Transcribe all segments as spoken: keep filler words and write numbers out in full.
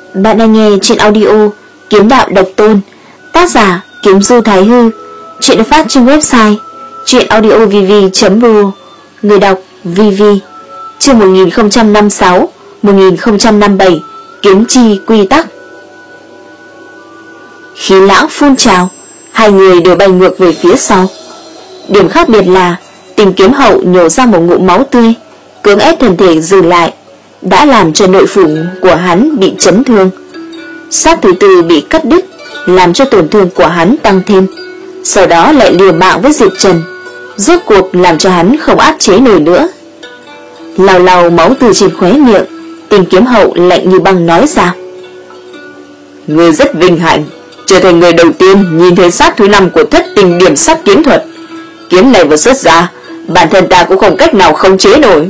Bạn đang nghe truyện audio Kiếm Đạo Độc Tôn, tác giả Kiếm Du Thái Hư. Truyện được phát trên website truyệnaudiovv chấm ro. Người đọc vê vê. Chương một nghìn không trăm năm mươi sáu một nghìn không trăm năm mươi bảy. Kiếm chi quy tắc. Khí lãng phun trào, hai người đều bay ngược về phía sau. Điểm khác biệt là Tình Kiếm Hậu nhổ ra một ngụm máu tươi, cưỡng ép thân thể dừng lại, đã làm cho nội phủ của hắn bị chấn thương. Sát thứ tư bị cắt đứt, làm cho tổn thương của hắn tăng thêm. Sau đó lại liều mạng với Diệp Trần, rốt cuộc làm cho hắn không áp chế nổi nữa. Lau lau máu từ trên khóe miệng, Tình Kiếm Hậu lạnh như băng nói ra: "Ngươi rất vinh hạnh, trở thành người đầu tiên nhìn thấy sát thứ năm của Thất Tình Điểm Sát Kiếm Thuật. Kiếm này vừa xuất ra, bản thân ta cũng không cách nào khống chế nổi."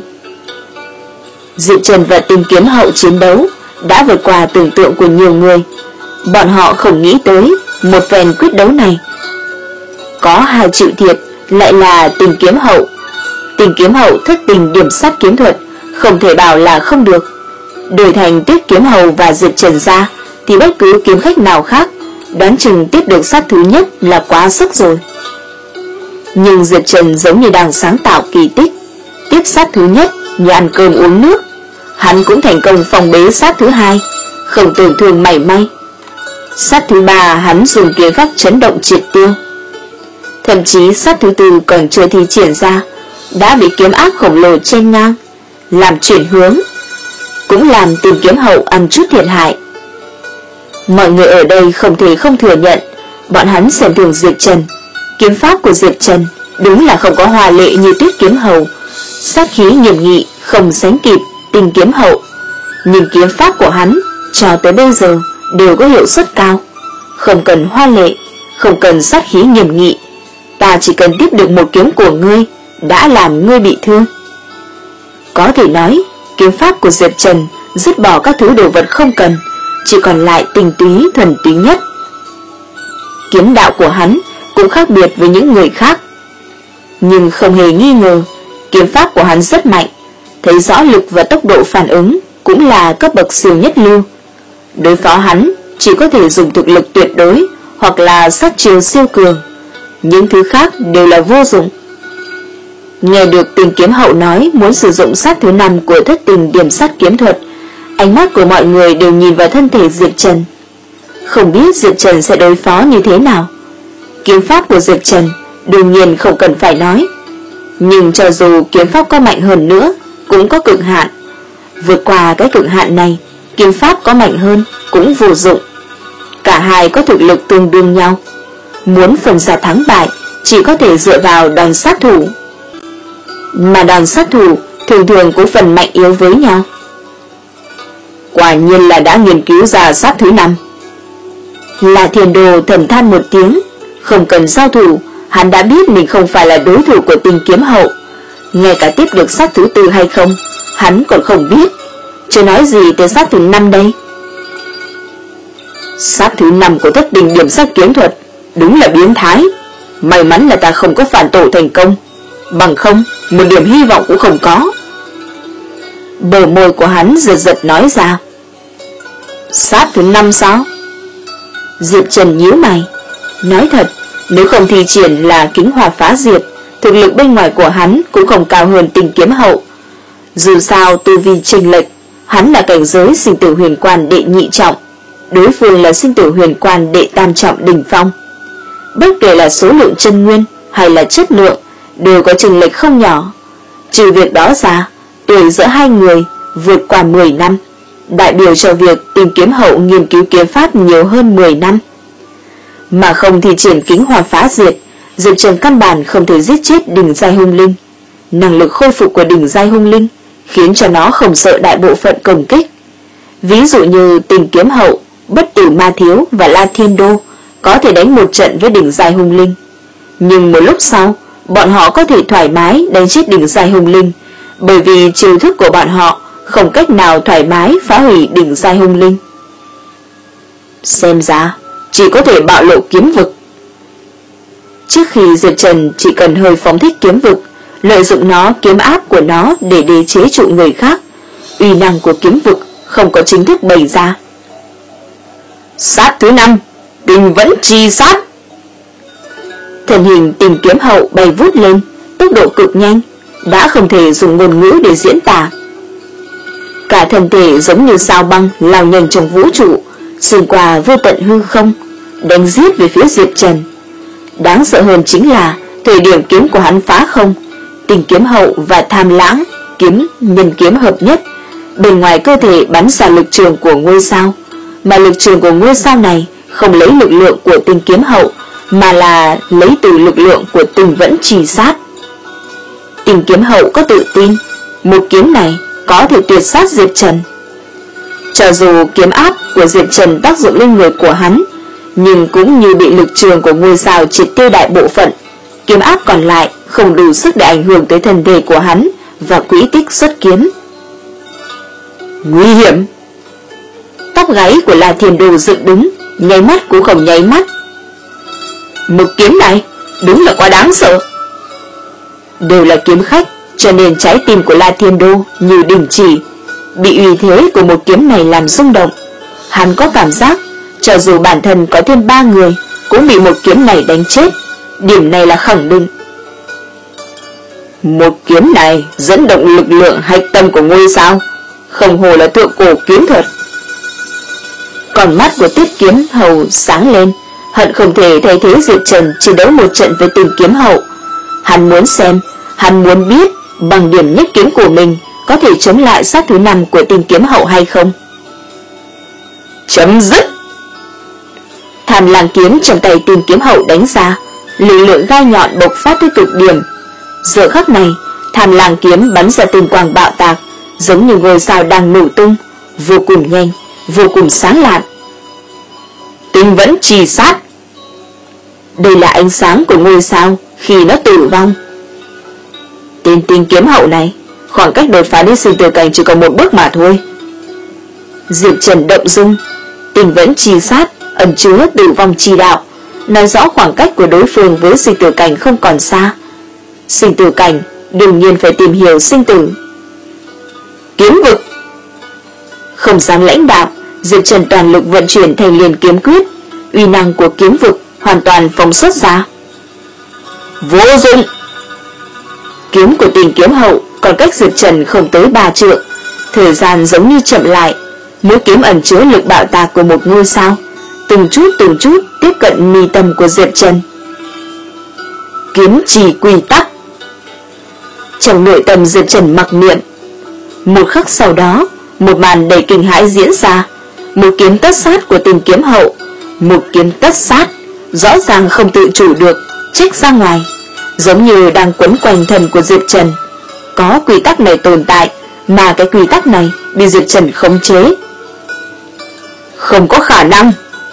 Diệp Trần và Tình Kiếm Hậu chiến đấu đã vượt qua tưởng tượng của nhiều người. Bọn họ không nghĩ tới một phen quyết đấu này có hai chịu thiệt lại là Tình Kiếm Hậu. Tình Kiếm Hậu Thất Tình Điểm Sát Kiếm Thuật không thể bảo là không được. Đổi thành Tuyết Kiếm Hầu và Diệp Trần ra thì bất cứ kiếm khách nào khác đoán chừng tiếp được sát thứ nhất là quá sức rồi. Nhưng Diệp Trần giống như đang sáng tạo kỳ tích, tiếp sát thứ nhất như ăn cơm uống nước. Hắn cũng thành công phòng bế sát thứ hai, không tổn thương mảy may. Sát thứ ba hắn dùng kiếm pháp chấn động triệt tiêu. Thậm chí sát thứ tư còn chưa thi triển ra đã bị kiếm áp khổng lồ chen ngang, làm chuyển hướng, cũng làm Tình Kiếm Hậu ăn chút thiệt hại. Mọi người ở đây không thể không thừa nhận, bọn hắn xem thường Diệp Trần. Kiếm pháp của Diệp Trần đúng là không có hòa lệ như Tuyết Kiếm Hầu, sát khí nghiêm nghị không sánh kịp Tình Kiếm Hậu. Nhưng kiếm pháp của hắn cho tới bây giờ đều có hiệu suất cao, không cần hoa lệ, không cần sát khí nghiêm nghị. Ta chỉ cần tiếp được một kiếm của ngươi đã làm ngươi bị thương. Có thể nói kiếm pháp của Diệp Trần dứt bỏ các thứ đồ vật không cần, chỉ còn lại tinh túy thuần túy nhất. Kiếm đạo của hắn cũng khác biệt với những người khác, nhưng không hề nghi ngờ kiếm pháp của hắn rất mạnh, thấy rõ lực và tốc độ phản ứng cũng là cấp bậc siêu nhất lưu. Đối phó hắn chỉ có thể dùng thực lực tuyệt đối hoặc là sát chiêu siêu cường, những thứ khác đều là vô dụng. Nghe được Tình Kiếm Hậu nói muốn sử dụng sát thứ năm của Thất Tình Điểm Sát Kiếm Thuật, ánh mắt của mọi người đều nhìn vào thân thể Diệp Trần. Không biết Diệp Trần sẽ đối phó như thế nào. Kiếm pháp của Diệp Trần đương nhiên không cần phải nói, nhưng cho dù kiếm pháp có mạnh hơn nữa cũng có cực hạn. Vượt qua cái cực hạn này, kiếm pháp có mạnh hơn cũng vô dụng. Cả hai có thực lực tương đương nhau, muốn phân ra thắng bại chỉ có thể dựa vào đòn sát thủ, mà đòn sát thủ thường thường cũng phần mạnh yếu với nhau. Quả nhiên là đã nghiên cứu ra sát thứ năm. Là Thiền Đồ thầm than một tiếng, không cần giao thủ, hắn đã biết mình không phải là đối thủ của Tình Kiếm Hậu. Ngay cả tiếp được sát thứ tư hay không, hắn còn không biết, chưa nói gì tới sát thứ năm đây. Sát thứ năm của Thất Tình Điểm Sát Kiếm Thuật đúng là biến thái. May mắn là ta không có phản tổ thành công, bằng không một điểm hy vọng cũng không có. Bờ môi của hắn giật giật nói ra. Sát thứ năm sao? Diệp Trần nhíu mày, nói thật, nếu không thi triển là Kính Hỏa Phá Diệt, thực lực bên ngoài của hắn cũng không cao hơn Tình Kiếm Hậu. Dù sao tu vi chênh lệch, hắn là cảnh giới sinh tử huyền quan đệ nhị trọng, đối phương là sinh tử huyền quan đệ tam trọng đỉnh phong. Bất kể là số lượng chân nguyên hay là chất lượng đều có chênh lệch không nhỏ. Trừ việc đó ra, tuổi giữa hai người vượt qua mười năm, đại biểu cho việc Tình Kiếm Hậu nghiên cứu kiếm pháp nhiều hơn mười năm. Mà không thì triển Kính Hỏa Phá Diệt, Diệp Trần căn bản không thể giết chết đỉnh giai hung linh. Năng lực khôi phục của đỉnh giai hung linh khiến cho nó không sợ đại bộ phận công kích. Ví dụ như Tình Kiếm Hậu, Bất Tử Ma Thiếu và La Thiên Đô có thể đánh một trận với đỉnh giai hung linh, nhưng một lúc sau bọn họ có thể thoải mái đánh chết đỉnh giai hung linh, bởi vì chiêu thức của bọn họ không cách nào thoải mái phá hủy đỉnh giai hung linh. Xem ra chỉ có thể bạo lộ kiếm vực. Trước khi Diệp Trần chỉ cần hơi phóng thích kiếm vực, lợi dụng nó kiếm áp của nó để đế chế trụ người khác, uy năng của kiếm vực không có chính thức bày ra. Sát thứ năm, Tình Vẫn Chi Sát. Thân hình Tình Kiếm Hậu bay vút lên, tốc độ cực nhanh, đã không thể dùng ngôn ngữ để diễn tả. Cả thân thể giống như sao băng lao nhanh trong vũ trụ, xuyên qua vô tận hư không, đánh giết về phía Diệp Trần. Đáng sợ hơn chính là thời điểm kiếm của hắn phá không, Tình Kiếm Hậu và Tham Lãng kiếm nhân kiếm hợp nhất, bên ngoài cơ thể bắn ra lực trường của ngôi sao, mà lực trường của ngôi sao này không lấy lực lượng của Tình Kiếm Hậu, mà là lấy từ lực lượng của Tình Vẫn Chi Sát. Tình Kiếm Hậu có tự tin, một kiếm này có thể tuyệt sát Diệp Trần. Cho dù kiếm áp của Diệp Trần tác dụng lên người của hắn, nhưng cũng như bị lực trường của ngôi sao triệt tiêu đại bộ phận, kiếm áp còn lại không đủ sức để ảnh hưởng tới thân thể của hắn và quỹ tích xuất kiếm. Nguy hiểm! Tóc gáy của La Thiên Đồ dựng đứng, nháy mắt cũng không nháy mắt. Một kiếm này đúng là quá đáng sợ. Đều là kiếm khách, cho nên trái tim của La Thiên Đô như đình chỉ, bị uy thế của một kiếm này làm rung động. Hắn có cảm giác cho dù bản thân có thêm ba người cũng bị một kiếm này đánh chết, điểm này là khẳng định. Một kiếm này dẫn động lực lượng hạch tâm của ngôi sao, không hồ là thượng cổ kiếm thuật. Còn mắt của Tiết Kiếm Hầu sáng lên, hận không thể thay thế Diệp Trần chiến đấu một trận với Tình Kiếm Hậu. Hắn muốn xem, hắn muốn biết bằng điểm nhất kiếm của mình có thể chống lại sát thứ năm của Tình Kiếm Hậu hay không. Chấm dứt! Tham Lang kiếm trong tay Tình Kiếm Hậu đánh ra, lực lượng gai nhọn bộc phát tới cực điểm. Giờ khắc này, Tham Lang kiếm bắn ra tinh quang bạo tạc, giống như ngôi sao đang nổ tung, vô cùng nhanh, vô cùng sáng lạn. Tình Vẫn Chi Sát. Đây là ánh sáng của ngôi sao khi nó tử vong. Tên Tình Kiếm Hậu này, khoảng cách đột phá đến sinh tử cảnh chỉ còn một bước mà thôi. Diệp Trần động dung, Tình Vẫn Chi Sát ẩn chứa tử vong chi đạo, nói rõ khoảng cách của đối phương với sinh tử cảnh không còn xa. Sinh tử cảnh đương nhiên phải tìm hiểu sinh tử. Kiếm vực. Không dám lãnh đạo, Diệp Trần toàn lực vận chuyển thành liền kiếm quyết, uy năng của kiếm vực hoàn toàn phóng xuất ra. Vô dụng! Kiếm của Tình Kiếm Hậu còn cách Diệp Trần không tới ba trượng, thời gian giống như chậm lại, mũi kiếm ẩn chứa lực bạo tạc của một ngôi sao, từng chút từng chút tiếp cận mi tâm của Diệp Trần. Kiếm chỉ quy tắc. Trong nội tâm Diệp Trần mặc niệm. Một khắc sau đó, một màn đầy kinh hãi diễn ra. Một kiếm tất sát của Tình Kiếm Hậu, một kiếm tất sát, rõ ràng không tự chủ được, trách ra ngoài, giống như đang quấn quanh thân của Diệp Trần. Có quy tắc này tồn tại, mà cái quy tắc này bị Diệp Trần khống chế. Không có khả năng!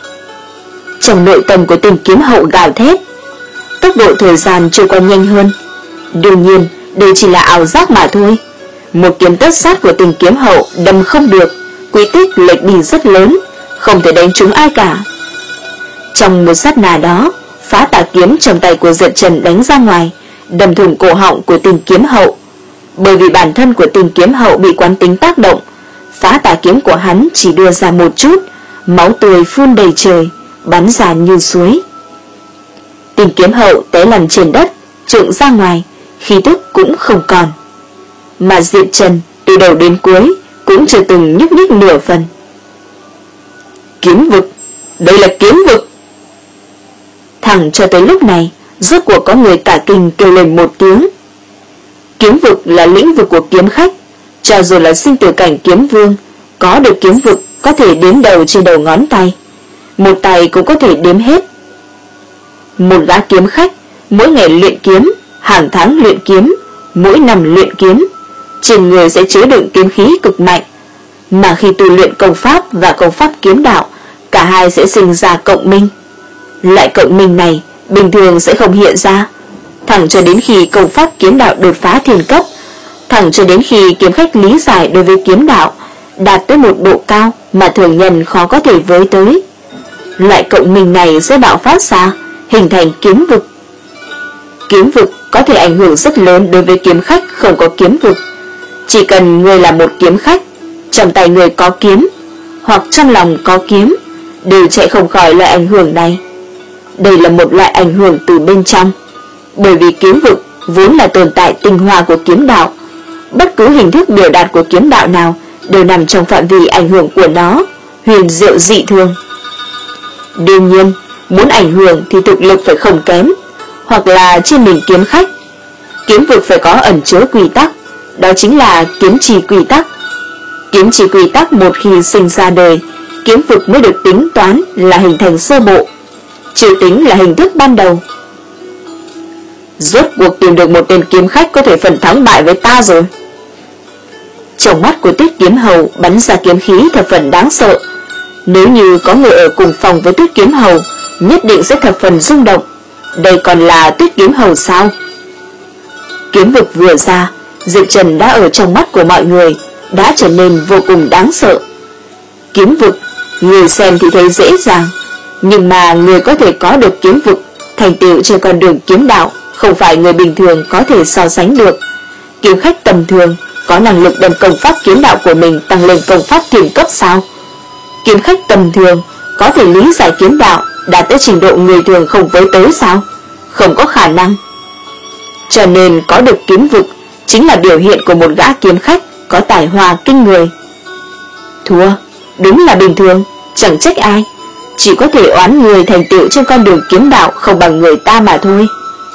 Trong nội tâm của Tình Kiếm Hậu gào thét. Tốc độ thời gian trôi qua nhanh hơn. Đương nhiên, đây chỉ là ảo giác mà thôi. Một kiếm tất sát của Tình Kiếm Hậu đâm không được, quy tích lệch đi rất lớn, không thể đánh trúng ai cả. Trong một sát na đó, phá tà kiếm trong tay của Diệp Trần đánh ra ngoài, đâm thủng cổ họng của Tình Kiếm Hậu. Bởi vì bản thân của Tình Kiếm Hậu bị quán tính tác động, phá tà kiếm của hắn chỉ đưa ra một chút, máu tươi phun đầy trời, bắn ra như suối. Tình Kiếm Hậu té lăn trên đất, trượng ra ngoài, khí tức cũng không còn. Mà Diệp Trần từ đầu đến cuối cũng chưa từng nhúc nhích nửa phần. Kiếm vực, đây là kiếm vực. Thẳng cho tới lúc này, rốt cuộc có người cả kinh kêu lên một tiếng. Kiếm vực là lĩnh vực của kiếm khách, cho dù là sinh tử cảnh kiếm vương, có được kiếm vực có thể đếm đầu trên đầu ngón tay, một tay cũng có thể đếm hết. Một gã kiếm khách mỗi ngày luyện kiếm, hàng tháng luyện kiếm, mỗi năm luyện kiếm, trên người sẽ chứa đựng kiếm khí cực mạnh, mà khi tu luyện công pháp và công pháp kiếm đạo, cả hai sẽ sinh ra cộng minh. Loại cộng minh này bình thường sẽ không hiện ra, thẳng cho đến khi công pháp kiếm đạo đột phá thiên cấp, thẳng cho đến khi kiếm khách lý giải đối với kiếm đạo đạt tới một độ cao mà thường nhân khó có thể với tới. Loại cộng minh này sẽ bạo phát ra, hình thành kiếm vực. Kiếm vực có thể ảnh hưởng rất lớn đối với kiếm khách không có kiếm vực. Chỉ cần người là một kiếm khách, trong tay người có kiếm, hoặc trong lòng có kiếm, đều chạy không khỏi loại ảnh hưởng này. Đây là một loại ảnh hưởng từ bên trong, bởi vì kiếm vực vốn là tồn tại tinh hoa của kiếm đạo. Bất cứ hình thức biểu đạt của kiếm đạo nào đều nằm trong phạm vi ảnh hưởng của nó, huyền diệu dị thường. Đương nhiên, muốn ảnh hưởng thì thực lực phải không kém, hoặc là trên mình kiếm khách. Kiếm vực phải có ẩn chứa quy tắc, đó chính là kiếm trì quy tắc. Kiếm trì quy tắc một khi sinh ra đời, kiếm vực mới được tính toán là hình thành sơ bộ, chưa tính là hình thức ban đầu. Rốt cuộc tìm được một tên kiếm khách có thể phần thắng bại với ta rồi. Trong mắt của Tuyết Kiếm Hầu bắn ra kiếm khí thập phần đáng sợ. Nếu như có người ở cùng phòng với Tuyết Kiếm Hầu, nhất định sẽ thập phần rung động. Đây còn là Tuyết Kiếm Hầu sao? Kiếm vực vừa ra, Diệp Trần đã ở trong mắt của mọi người, đã trở nên vô cùng đáng sợ. Kiếm vực, người xem thì thấy dễ dàng, nhưng mà người có thể có được kiếm vực, thành tựu trên con đường kiếm đạo, không phải người bình thường có thể so sánh được. Kiếm khách tầm thường có năng lực đem công pháp kiếm đạo của mình tăng lên công pháp thiền cấp sao? Kiếm khách tầm thường có thể lý giải kiếm đạo đạt tới trình độ người thường không với tới sao? Không có khả năng. Cho nên có được kiếm vực chính là biểu hiện của một gã kiếm khách có tài hoa kinh người. Thua, đúng là bình thường, chẳng trách ai, chỉ có thể oán người thành tựu trên con đường kiếm đạo không bằng người ta mà thôi.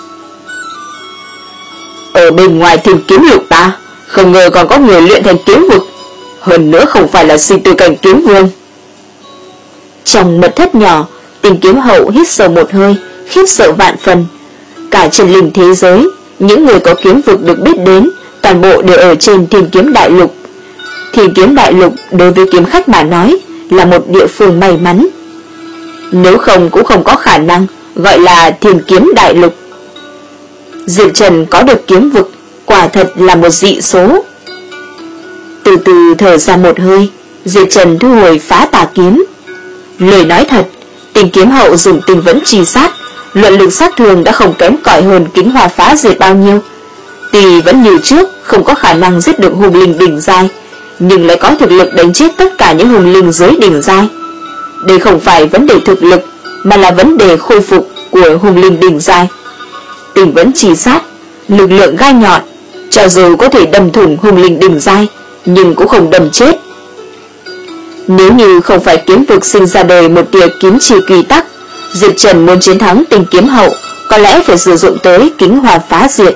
Ở bên ngoài tìm kiếm lục ta, không ngờ còn có người luyện thành kiếm vực, hơn nữa không phải là sinh tử cảnh kiếm vương. Trong mật thất nhỏ, Tình Kiếm Hậu hít sâu một hơi, khiếp sợ vạn phần. Cả chân linh thế giới, những người có kiếm vực được biết đến, toàn bộ đều ở trên Thiên Kiếm Đại Lục. Thiên Kiếm Đại Lục đối với kiếm khách mà nói là một địa phương may mắn. Nếu không cũng không có khả năng gọi là Thiên Kiếm Đại Lục. Diệp Trần có được kiếm vực, quả thật là một dị số. Từ từ thở ra một hơi, Diệp Trần thu hồi Phá Tà Kiếm. Lời nói thật, Tình Kiếm Hậu dùng tinh vẫn trì sát, luận lực sát thương đã không kém cỏi hơn Kính Hoa Phá Diệt bao nhiêu. Tuy vẫn như trước không có khả năng giết được hùng linh đỉnh giai, nhưng lại có thực lực đánh chết tất cả những hùng linh dưới đỉnh giai. Đây không phải vấn đề thực lực, mà là vấn đề khôi phục của hùng linh đỉnh giai. Tình vẫn trì sát, lực lượng gai nhọn, cho dù có thể đâm thủng hùng linh đỉnh giai, nhưng cũng không đâm chết. Nếu như không phải kiếm vực sinh ra đời một tia kiếm trì quy tắc, Diệp Trần muốn chiến thắng Tình Kiếm Hậu có lẽ phải sử dụng tới Kính Hoa Phá Diệt.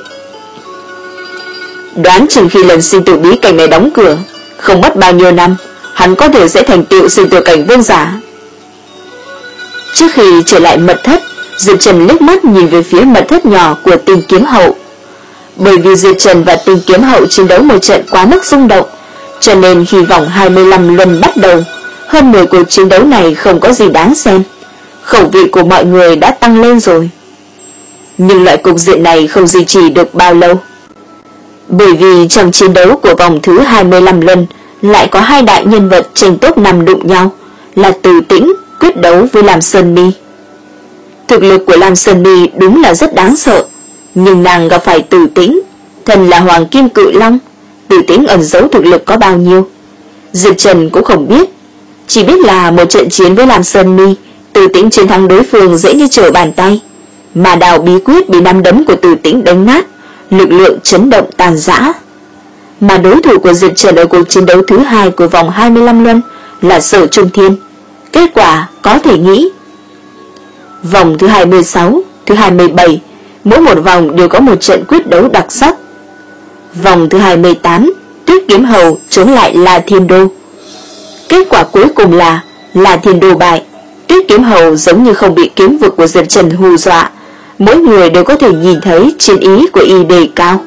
Đoán chừng khi lần sinh tử bí cảnh này đóng cửa, không mất bao nhiêu năm, hắn có thể sẽ thành tựu sinh tử cảnh vương giả. Trước khi trở lại mật thất, Diệp Trần liếc mắt nhìn về phía mật thất nhỏ của Tình Kiếm Hậu. Bởi vì Diệp Trần và Tình Kiếm Hậu chiến đấu một trận quá mức rung động, cho nên khi vòng hai mươi lăm luân bắt đầu, hơn mười cuộc chiến đấu này không có gì đáng xem. Khẩu vị của mọi người đã tăng lên rồi. Nhưng loại cục diện này không duy trì được bao lâu. Bởi vì trong chiến đấu của vòng thứ hai mươi lăm luân lại có hai đại nhân vật tranh top năm đụng nhau, là Từ Tĩnh quyết đấu với Lam Sơn Mi. Thực lực của Lam Sơn Mi đúng là rất đáng sợ, nhưng nàng gặp phải Từ Tĩnh, thần là Hoàng Kim Cự Long, Từ Tĩnh ẩn giấu thực lực có bao nhiêu, Diệp Trần cũng không biết, chỉ biết là một trận chiến với Lam Sơn Mi, Từ Tĩnh chiến thắng đối phương dễ như trở bàn tay, mà đào bí quyết bị năm đấm của Từ Tĩnh đánh nát, lực lượng chấn động tàn rã. Mà đối thủ của Diệp Trần ở cuộc chiến đấu thứ hai của vòng hai mươi lăm luân là Sở Trung Thiên. Kết quả có thể nghĩ. Vòng thứ hai mươi sáu, thứ hai mươi bảy, mỗi một vòng đều có một trận quyết đấu đặc sắc. Vòng thứ hai mươi tám, Tuyết Kiếm Hầu chống lại La Thiên Đô. Kết quả cuối cùng là La Thiên Đô bại. Tuyết Kiếm Hầu giống như không bị kiếm vực của Diệp Trần hù dọa, mỗi người đều có thể nhìn thấy chiến ý của y đề cao.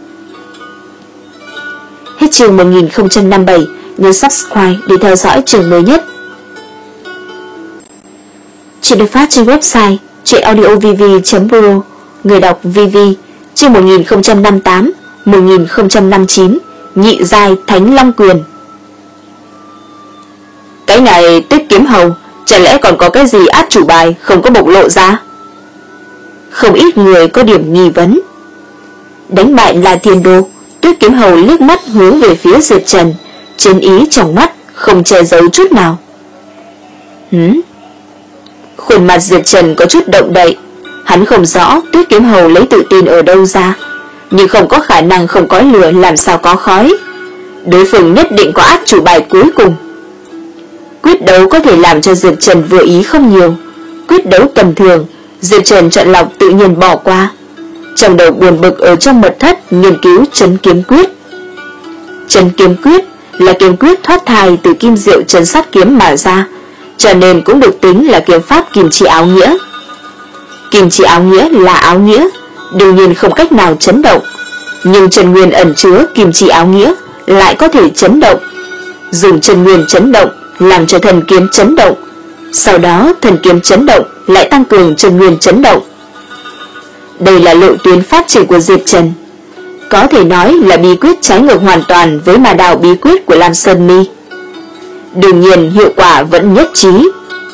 Hết chương một nghìn không trăm năm mươi bảy, nhớ subscribe để theo dõi chương mới nhất. Chuyện được phát trên website chuyenaudiovv chấm pro, người đọc vê vê, chương một nghìn không trăm năm mươi tám, một nghìn không trăm năm mươi chín, nhị giai Thánh Long Quyền. Cái này Tuyết Kiếm Hầu, chả lẽ còn có cái gì át chủ bài không có bộc lộ ra? Không ít người có điểm nghi vấn. Đánh bại La Thiên Đô, Tuyết Kiếm Hầu liếc mắt hướng về phía Diệp Trần, chiến ý trong mắt không che giấu chút nào. Hửm? Khuôn mặt Diệp Trần có chút động đậy. Hắn không rõ Tuyết Kiếm Hầu lấy tự tin ở đâu ra, nhưng không có khả năng không có lửa làm sao có khói. Đối phương nhất định có át chủ bài cuối cùng. Quyết đấu có thể làm cho Diệp Trần vừa ý không nhiều. Quyết đấu tầm thường, Diệp Trần chọn lọc tự nhiên bỏ qua. Trong đầu buồn bực ở trong mật thất nghiên cứu Trấn Kiếm Quyết. Trấn Kiếm Quyết là kiếm quyết thoát thai từ kim diệu trấn sát kiếm mà ra, cho nên cũng được tính là kiếm pháp kim chi áo nghĩa. Kim chi áo nghĩa là áo nghĩa, đương nhiên không cách nào chấn động, nhưng chân nguyên ẩn chứa kim chi áo nghĩa lại có thể chấn động. Dùng chân nguyên chấn động làm cho thần kiếm chấn động, sau đó thần kiếm chấn động lại tăng cường chân nguyên chấn động. Đây là lộ tuyến phát triển của Diệp Trần, có thể nói là bí quyết trái ngược hoàn toàn với Ma Đào bí quyết của Lam Sơn Mi. Đương nhiên hiệu quả vẫn nhất trí.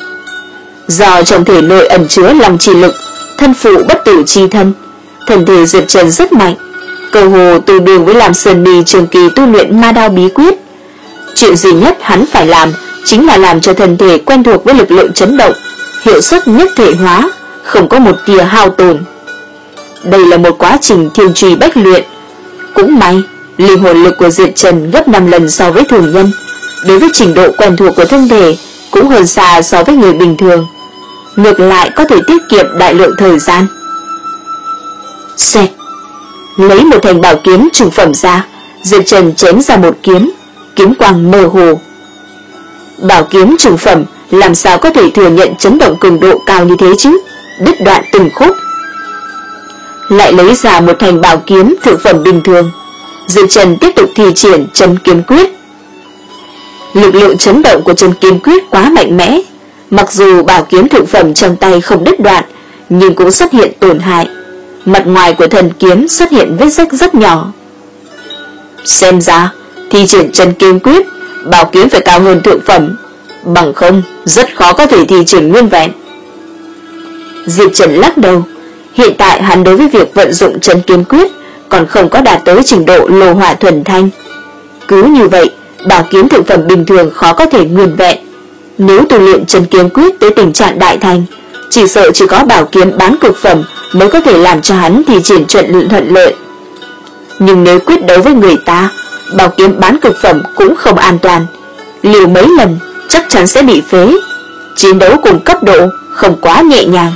Do trong thể nội ẩn chứa lòng trì lực, thân phụ bất tử chi thân, thân thể Diệp Trần rất mạnh, cơ hồ tương đương với Lam Sơn Mi trường kỳ tu luyện Ma Đao bí quyết. Chuyện duy nhất hắn phải làm chính là làm cho thân thể quen thuộc với lực lượng chấn động, hiệu suất nhất thể hóa, không có một tia hao tổn. Đây là một quá trình thiên truy bách luyện. Cũng may, linh hồn lực của Diệp Trần gấp năm lần so với thường nhân, đối với trình độ quen thuộc của thân thể cũng hơn xa so với người bình thường, ngược lại có thể tiết kiệm đại lượng thời gian. Xẹt, lấy một thanh bảo kiếm trung phẩm ra, Diệp Trần chém ra một kiếm, kiếm quang mơ hồ. Bảo kiếm trung phẩm làm sao có thể thừa nhận chấn động cường độ cao như thế chứ, đứt đoạn từng khúc. Lại lấy ra một thanh bảo kiếm thượng phẩm bình thường, Diệp Trần tiếp tục thi triển Trấn Kiếm Quyết. Lực lượng chấn động của Trấn Kiếm Quyết quá mạnh mẽ, mặc dù bảo kiếm thượng phẩm trong tay không đứt đoạn, nhưng cũng xuất hiện tổn hại. Mặt ngoài của thần kiếm xuất hiện vết rách rất nhỏ. Xem ra, thi triển Trấn Kiếm Quyết, bảo kiếm phải cao hơn thượng phẩm, bằng không rất khó có thể thi triển nguyên vẹn. Diệp Trần lắc đầu. Hiện tại hắn đối với việc vận dụng Trấn Kiếm Quyết còn không có đạt tới trình độ lô hỏa thuần thanh. Cứ như vậy, bảo kiếm thượng phẩm bình thường khó có thể nguyên vẹn. Nếu tu luyện Trấn Kiếm Quyết tới tình trạng đại thành, chỉ sợ chỉ có bảo kiếm bán cực phẩm mới có thể làm cho hắn thi triển chuẩn thuận lợi. Nhưng nếu quyết đấu với người ta, bảo kiếm bán cực phẩm cũng không an toàn, liều mấy lần chắc chắn sẽ bị phế. Chiến đấu cùng cấp độ không quá nhẹ nhàng.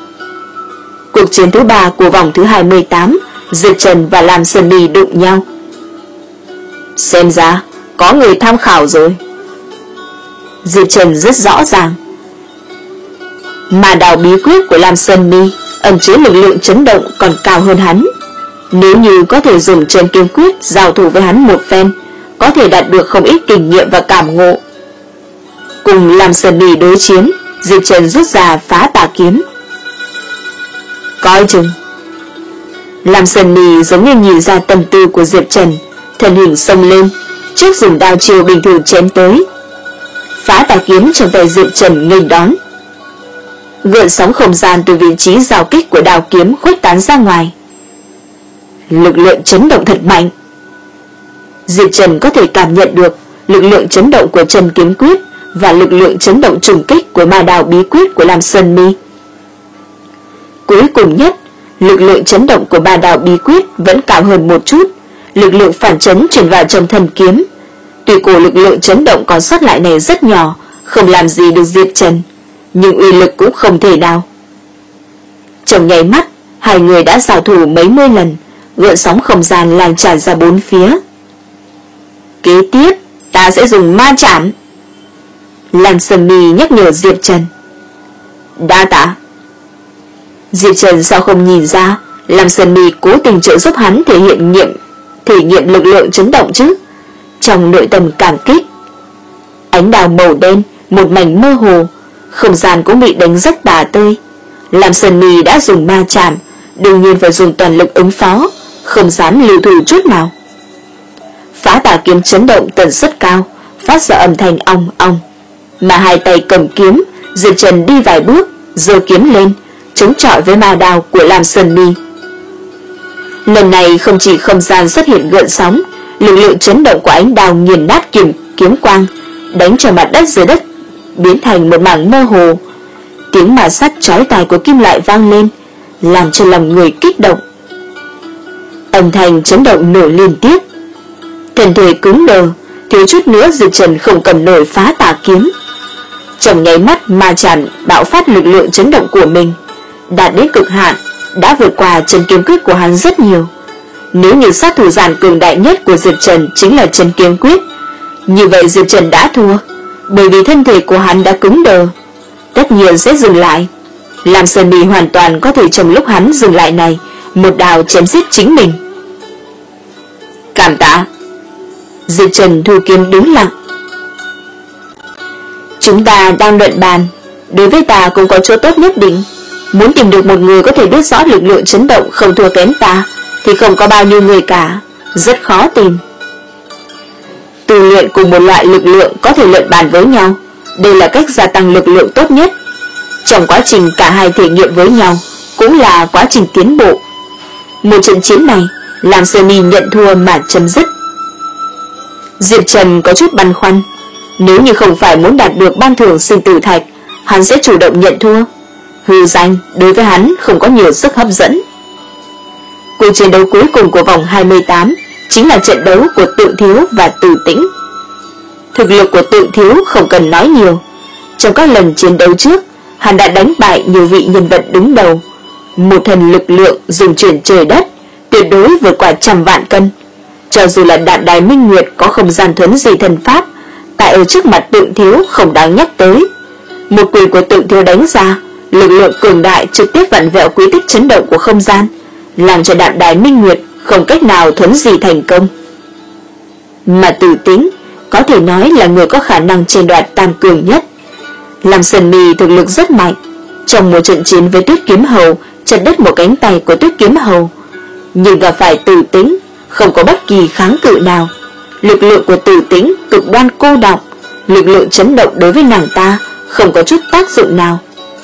Cuộc chiến thứ ba của vòng thứ hai mươi tám, Diệp Trần và Lam Sơn Mi đụng nhau. Xem ra có người tham khảo rồi. Diệp Trần rất rõ ràng, Ma Đào bí quyết của Lam Sơn Mi ẩn chứa lực lượng chấn động còn cao hơn hắn. Nếu như có thể dùng Trấn Kiếm Quyết giao thủ với hắn một phen, có thể đạt được không ít kinh nghiệm và cảm ngộ. Cùng Lam Sơn Mi đối chiến, Diệp Trần rút ra Phá Tà Kiếm. Coi chừng. Lam Sơn Mi giống như nhìn ra tâm tư của Diệp Trần, thân hình xông lên, trước dùng đao chiêu bình thường chém tới. Phá Tà Kiếm trong tay Diệp Trần nghênh đón. Gợn sóng không gian từ vị trí giao kích của đao kiếm khuếch tán ra ngoài. Lực lượng chấn động thật mạnh. Diệp Trần có thể cảm nhận được lực lượng chấn động của Trấn Kiếm Quyết và lực lượng chấn động trùng kích của Ma Đào bí quyết của Lam Sơn Mi. Cuối cùng nhất, lực lượng chấn động của Ma Đào bí quyết vẫn cao hơn một chút, lực lượng phản chấn truyền vào trong thân kiếm. Tuy cổ lực lượng chấn động còn sót lại này rất nhỏ, không làm gì được Diệp Trần, nhưng uy lực cũng không thể nào. Trong nháy mắt, hai người đã giao thủ mấy mươi lần, gợn sóng không gian lan tràn ra bốn phía. Kế tiếp, ta sẽ dùng ma chảm. Lam Sơn Mi nhắc nhở Diệp Trần. Đa tạ. Diệp Trần sao không nhìn ra Lam Sơn Mi cố tình trợ giúp hắn thể hiện nghiệm thể nghiệm lực lượng chấn động chứ. Trong nội tâm cảm kích. Ánh đào màu đen, một mảnh mơ hồ, không gian cũng bị đánh rách tả tơi. Lam Sơn Mi đã dùng ma chảm, đương nhiên phải dùng toàn lực ứng phó, không dám lưu thủ chút nào. Phá Tà Kiếm chấn động tần suất cao, phát ra âm thanh ong ong, mà hai tay cầm kiếm, Diệp Trần đi vài bước, giơ kiếm lên, chống chọi với ma đao của Lam Sơn Mi. Lần này không chỉ không gian xuất hiện gợn sóng, lực lượng chấn động của ánh đao nghiền nát kiếm kiếm quang, đánh cho mặt đất dưới đất biến thành một mảng mơ hồ. tiếng ma sát chói tai của kim loại vang lên, làm cho lòng người kích động. Âm thanh chấn động nổi liên tiếp. Thân thể cứng đờ, thiếu chút nữa Diệp Trần không cầm nổi phá tà kiếm. Trong nháy mắt ma tràn bạo phát lực lượng chấn động của mình, đạt đến cực hạn, đã vượt qua chân kiếm quyết của hắn rất nhiều. Nếu như sát thủ giản cường đại nhất của Diệp Trần chính là chân kiếm quyết, như vậy Diệp Trần đã thua, bởi vì thân thể của hắn đã cứng đờ, tất nhiên sẽ dừng lại. Lam Sơn Bì hoàn toàn có thể trong lúc hắn dừng lại này, một đao chém giết chính mình. Cảm tạ. Diệp Trần thu kiếm đứng lặng. Chúng ta đang luận bàn, đối với ta cũng có chỗ tốt nhất định. Muốn tìm được một người có thể biết rõ lực lượng chấn động không thua kém ta, thì không có bao nhiêu người cả, rất khó tìm. Tu luyện cùng một loại lực lượng có thể luận bàn với nhau, đây là cách gia tăng lực lượng tốt nhất. Trong quá trình cả hai thể nghiệm với nhau, cũng là quá trình tiến bộ. Một trận chiến này, làm Sơn Nhi nhận thua mà chấm dứt. Diệp Trần có chút băn khoăn, nếu như không phải muốn đạt được ban thưởng sinh tử thạch, hắn sẽ chủ động nhận thua. Hư danh đối với hắn không có nhiều sức hấp dẫn. Cuộc chiến đấu cuối cùng của vòng hai mươi tám chính là trận đấu của Tự Thiếu và Từ Tĩnh. Thực lực của Tự Thiếu không cần nói nhiều, trong các lần chiến đấu trước, hắn đã đánh bại nhiều vị nhân vật đứng đầu. Một thần lực lượng dùng chuyển trời đất, tuyệt đối vượt qua trăm vạn cân. Cho dù là Đạm Đài Minh Nguyệt có không gian thuấn di thần pháp, tại ở trước mặt Tự Thiếu không đáng nhắc tới. Một quyền của Tự Thiếu đánh ra, lực lượng cường đại trực tiếp vặn vẹo quy tích chấn động của không gian, làm cho Đạm Đài Minh Nguyệt không cách nào thuấn di thành công. Mà Từ Tĩnh có thể nói là người có khả năng tranh đoạt tam cường nhất. Lam Sơn Mì thực lực rất mạnh, trong một trận chiến với Tuyết Kiếm Hầu chặt đứt một cánh tay của Tuyết Kiếm Hầu, nhưng gặp phải Từ Tĩnh không có bất kỳ kháng cự nào. Lực lượng của Từ Tĩnh cực đoan cô đọng, lực lượng chấn động đối với nàng ta không có chút tác dụng nào.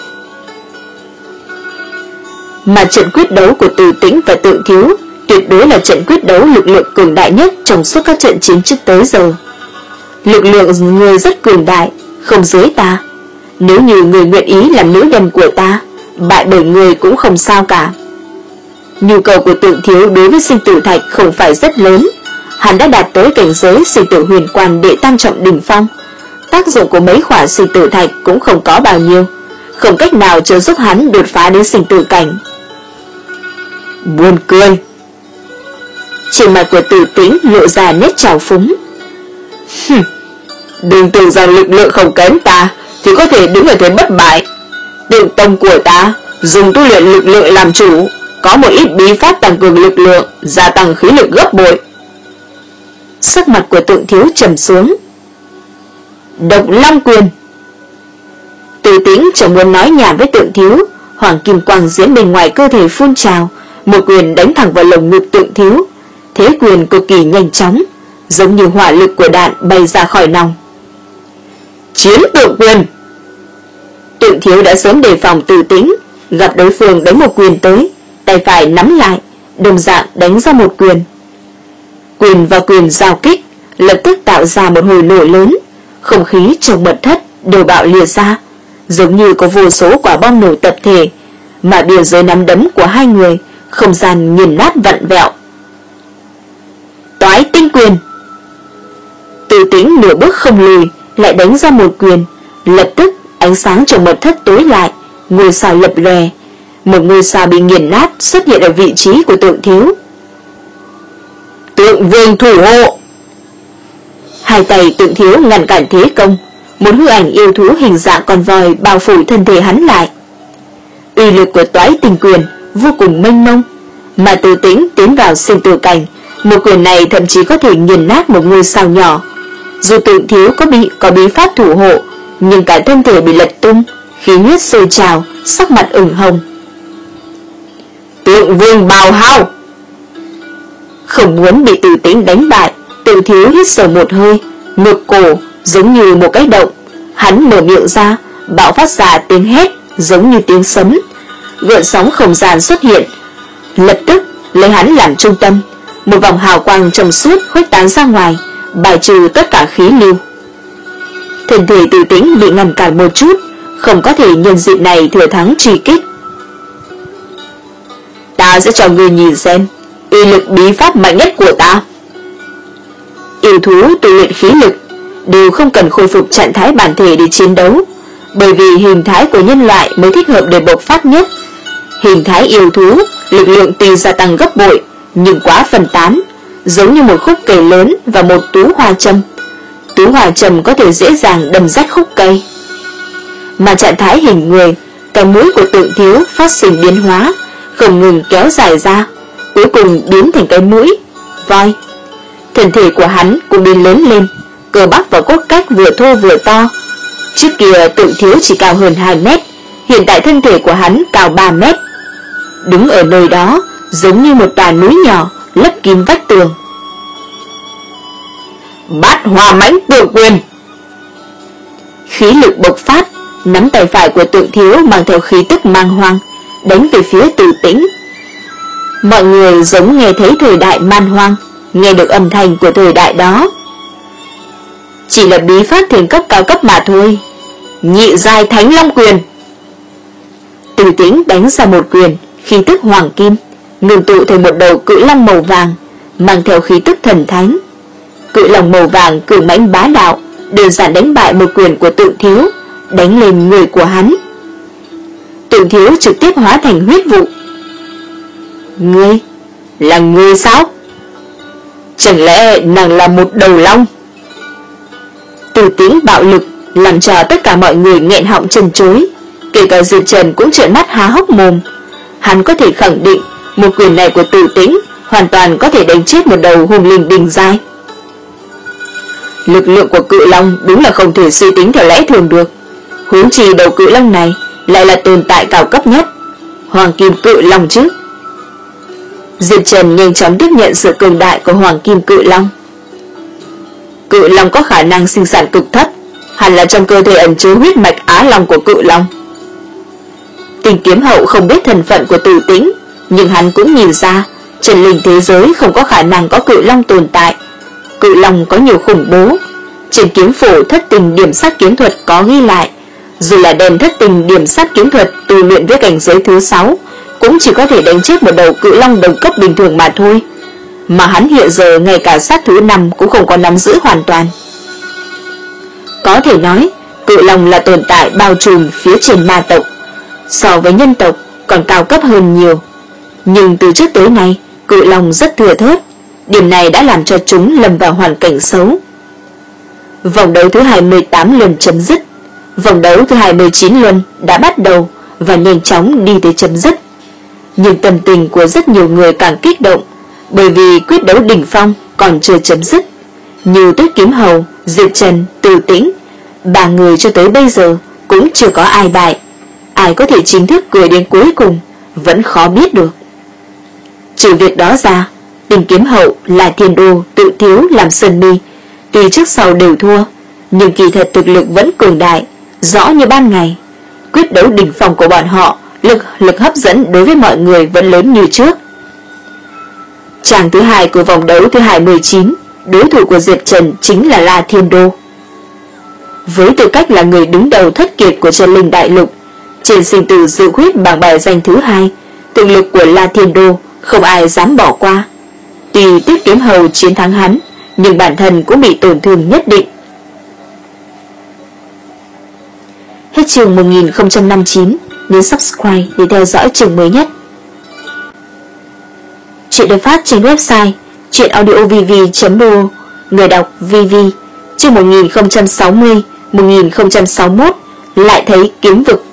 Mà trận quyết đấu của Từ Tĩnh và Tự Thiếu tuyệt đối là trận quyết đấu lực lượng cường đại nhất trong suốt các trận chiến trước tới giờ. Lực lượng người rất cường đại, không dưới ta. Nếu như người nguyện ý làm nữ nhân của ta, bại bởi người cũng không sao cả. Nhu cầu của Tự Thiếu đối với sinh tử thạch không phải rất lớn, hắn đã đạt tới cảnh giới sinh tử huyền quan đệ tam trọng đỉnh phong. Tác dụng của mấy khỏa sinh tử thạch cũng không có bao nhiêu, không cách nào trợ giúp hắn đột phá đến sinh tử cảnh. Buồn cười. Trên mặt của Tử Tĩnh lộ ra nét trào phúng. Hừm, đừng tưởng rằng lực lượng không kém ta thì có thể đứng ở thế bất bại. Tượng tông của ta dùng tu luyện lực lượng làm chủ, có một ít bí pháp tăng cường lực lượng, gia tăng khí lực gấp bội. Sắc mặt của Tự Thiếu trầm xuống. Độc Long Quyền. Tử Tĩnh chẳng muốn nói nhảm với Tự Thiếu, hoàng kim quang diễn bên ngoài cơ thể phun trào, một quyền đánh thẳng vào lồng ngực Tự Thiếu. Thế quyền cực kỳ nhanh chóng, giống như hỏa lực của đạn bay ra khỏi nòng. Chiến tượng quyền. Tự Thiếu đã sớm đề phòng Tử Tĩnh, gặp đối phương đánh một quyền tới, tay phải nắm lại, đồng dạng đánh ra một quyền. Quyền và quyền giao kích, lập tức tạo ra một hồi nổ lớn, không khí trong mật thất đều bạo liệt ra, giống như có vô số quả bom nổ tập thể, mà biên giới nắm đấm của hai người, không gian nghiền nát vặn vẹo. Toái tinh quyền. Tử Tĩnh nửa bước không lùi, lại đánh ra một quyền, lập tức ánh sáng trong mật thất tối lại, ngôi sao lập lòe, một ngôi sao bị nghiền nát xuất hiện ở vị trí của Tự Thiếu. Tượng Vương thủ hộ. Hai tay Tự Thiếu ngăn cản thế công, một hư ảnh yêu thú hình dạng con voi bao phủ thân thể hắn lại. Uy lực của toái tinh quyền vô cùng mênh mông, mà Tử Tĩnh tiến vào sinh tử cảnh, một quyền này thậm chí có thể nghiền nát một ngôi sao nhỏ. Dù Tự Thiếu có bị có bí pháp thủ hộ, nhưng cả thân thể bị lật tung, khí huyết sôi trào, sắc mặt ửng hồng. Tượng Vương bào hao. Không muốn bị Tử Tĩnh đánh bại, Tự Thiếu hít sâu một hơi, ngực cổ giống như một cái động, hắn mở miệng ra, bạo phát ra tiếng hét giống như tiếng sấm. Gợn sóng không gian xuất hiện, lập tức lấy hắn làm trung tâm, một vòng hào quang trong suốt khuếch tán ra ngoài, bài trừ tất cả khí lưu. Thân thể Tử Tĩnh bị ngăn cản một chút, không có thể nhân dịp này thừa thắng truy kích. Ta sẽ cho ngươi nhìn xem uy lực bí pháp mạnh nhất của ta. Yêu thú tu luyện khí lực đều không cần khôi phục trạng thái bản thể để chiến đấu, bởi vì hình thái của nhân loại mới thích hợp để bộc phát nhất. Hình thái yêu thú, lực lượng tuy gia tăng gấp bội, nhưng quá phân tán, giống như một khúc cây lớn và một tú hoa châm. Tú hoa châm có thể dễ dàng đâm rách khúc cây. Mà trạng thái hình người, cái mũi của Tượng Thiếu phát sinh biến hóa, không ngừng kéo dài ra, cuối cùng biến thành cái mũi voi. Thân thể của hắn cũng biến lớn lên, cơ bắp và cốt cách vừa thô vừa to. Trước kia Tượng Thiếu chỉ cao hơn hai mét, hiện tại thân thể của hắn cao ba mét. Đứng ở nơi đó giống như một tòa núi nhỏ lấp kín vách tường. Bát Hoa Mãnh Tượng Quyền. Khí lực bộc phát, nắm tay phải của Tượng Thiếu mang theo khí tức mang hoang, đánh về phía Từ Tĩnh. Mọi người giống nghe thấy thời đại man hoang, nghe được âm thanh của thời đại đó. Chỉ là bí pháp thiền cấp cao cấp mà thôi. Nhị giai Thánh Long Quyền. Từ Tĩnh đánh ra một quyền, khí tức hoàng kim, ngưng tụ thành một đầu cự long màu vàng, mang theo khí tức thần thánh. Cự long màu vàng cường mãnh bá đạo, đơn giản đánh bại một quyền của Tượng Thiếu, đánh lên người của hắn. Tượng Thiếu trực tiếp hóa thành huyết vụ. Ngươi, là ngươi sao? Chẳng lẽ nàng là một đầu long? Từ Tĩnh bạo lực làm cho tất cả mọi người nghẹn họng chân chối, kể cả Diệp Trần cũng trợn mắt há hốc mồm. Hắn có thể khẳng định một quyền này của Từ Tĩnh hoàn toàn có thể đánh chết một đầu hùng linh đỉnh giai. Lực lượng của cự long đúng là không thể suy tính theo lẽ thường được. Huống chi đầu cự long này lại là tồn tại cao cấp nhất, Hoàng Kim Cự Long chứ. Diệp Trần nhanh chóng tiếp nhận sự cường đại của Hoàng Kim Cự Long. Cự long có khả năng sinh sản cực thấp, hẳn là trong cơ thể ẩn chứa huyết mạch Á Long của cự long. Tình Kiếm Hậu không biết thân phận của Từ Tĩnh, nhưng hắn cũng nhìn ra chân linh thế giới không có khả năng có cự long tồn tại. Cự long có nhiều khủng bố. Trên kiếm phổ thất tình điểm sát kiếm thuật có ghi lại, dù là đèn thất tình điểm sát kiếm thuật tu luyện với cảnh giới thứ sáu, cũng chỉ có thể đánh chết một đầu cự long đồng cấp bình thường mà thôi. Mà hắn hiện giờ ngay cả sát thứ năm cũng không có nắm giữ hoàn toàn. Có thể nói, cự long là tồn tại bao trùm phía trên ma tộc, so với nhân tộc còn cao cấp hơn nhiều. Nhưng từ trước tới nay, cự long rất thừa thớt, điểm này đã làm cho chúng lâm vào hoàn cảnh xấu. Vòng đấu thứ hai mươi tám luân chấm dứt. Vòng đấu thứ hai mươi chín luân đã bắt đầu và nhanh chóng đi tới chấm dứt. Nhưng tâm tình của rất nhiều người càng kích động, bởi vì quyết đấu đỉnh phong còn chưa chấm dứt. Như Tuyết Kiếm Hầu, Diệp Trần, Từ Tĩnh, ba người cho tới bây giờ cũng chưa có ai bại. Ai có thể chính thức cười đến cuối cùng vẫn khó biết được. Trừ việc đó ra, Tình Kiếm Hậu, là Thiên Đô, Tự Thiếu làm Sơn Mi, tuy trước sau đều thua, nhưng kỳ thật thực lực vẫn cường đại, rõ như ban ngày. Quyết đấu đỉnh phong của bọn họ, lực lực hấp dẫn đối với mọi người vẫn lớn như trước. Tràng thứ hai của vòng đấu thứ hai mươi chín, đối thủ của Diệp Trần chính là La Thiên Đô. Với tư cách là người đứng đầu thất kiệt của Chân Linh Đại Lục, trên sinh tử dự quyết bảng bài danh thứ hai, thực lực của La Thiên Đô không ai dám bỏ qua. Tuy Tuyết Kiếm Hầu chiến thắng hắn, nhưng bản thân cũng bị tổn thương nhất định. Hết chương một nghìn không trăm năm mươi chín, nhấn subscribe để theo dõi chương mới nhất. Chuyện được phát trên website chuyenaudiovv chấm r o, người đọc vê vê. Chương một nghìn không trăm sáu mươi, một nghìn không trăm sáu mươi mốt, lại thấy kiếm vực.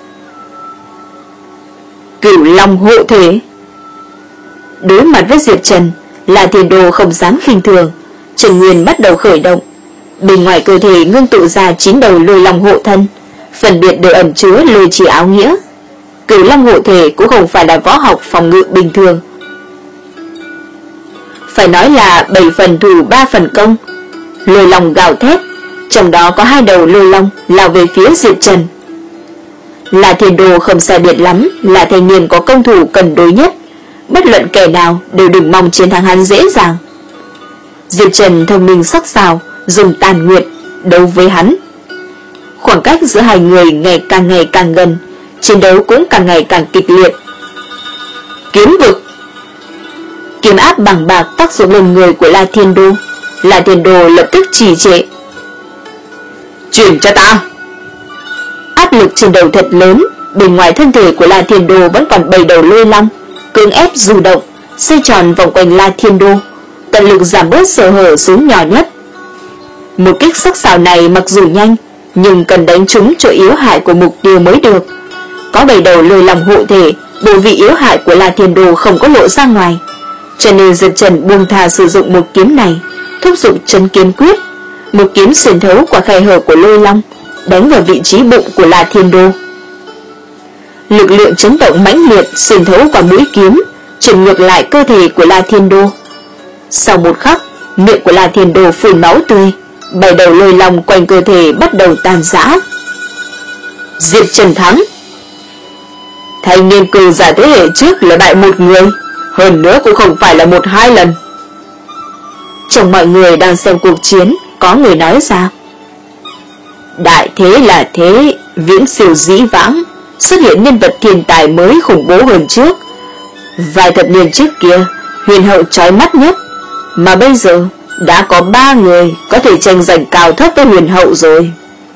Cửu Long hộ thể. Đối mặt với Diệp Trần, La Thiên Đô không dám khinh thường. Trần Nguyên bắt đầu khởi động. Bên ngoài cơ thể ngưng tụ ra chín đầu lôi long hộ thân, phần biệt đều ẩn chứa lôi chỉ áo nghĩa. Cửu Long hộ thể cũng không phải là võ học phòng ngự bình thường, phải nói là bảy phần thủ ba phần công. Lôi long gào thét, trong đó có hai đầu lôi long lao về phía Diệp Trần. La Thiên Đô không sai biệt lắm là thanh niên có công thủ cần đối nhất, bất luận kẻ nào đều đừng mong chiến thắng hắn dễ dàng. Diệp Trần thông minh sắc sảo, dùng tàn nguyệt đấu với hắn. khoảng cách giữa hai người ngày càng ngày càng gần, chiến đấu cũng càng ngày càng kịch liệt. Kiếm vực. Kiếm áp bằng bạc tác dụng lên người của La Thiên Đô. La Thiên Đô lập tức trì trệ. Chuyển cho ta. Áp lực trên đầu thật lớn, bên ngoài thân thể của La Thiên Đô vẫn còn bảy đầu lôi long, cưỡng ép du động, xoay tròn vòng quanh La Thiên Đô, tận lực giảm bớt sơ hở xuống nhỏ nhất. Một kích sắc sảo này mặc dù nhanh, nhưng cần đánh trúng chỗ yếu hại của mục tiêu mới được. Có bảy đầu lôi long hộ thể, bộ vị yếu hại của La Thiên Đô không có lộ ra ngoài, cho nên Diệp Trần buông thà sử dụng một kiếm này, thúc giục Chân Kiếm Quyết, một kiếm xuyên thấu qua khe hở của lôi long, đánh vào vị trí bụng của La Thiên Đô. Lực lượng chấn động mãnh liệt xuyên thấu qua mũi kiếm, chuyển ngược lại cơ thể của La Thiên Đô. Sau một khắc, miệng của La Thiên Đô phun máu tươi, bảy đầu lôi long quanh cơ thể bắt đầu tan rã. Diệp Trần thắng. Thanh niên cường giả thế hệ trước là bại một người, hơn nữa cũng không phải là một hai lần. Trong mọi người đang xem cuộc chiến, có người nói ra: đại thế là thế, viễn siêu dĩ vãng, xuất hiện nhân vật thiên tài mới khủng bố hơn trước. Vài thập niên trước kia, huyền hậu chói mắt nhất, mà bây giờ đã có ba người có thể tranh giành cao thấp với huyền hậu rồi.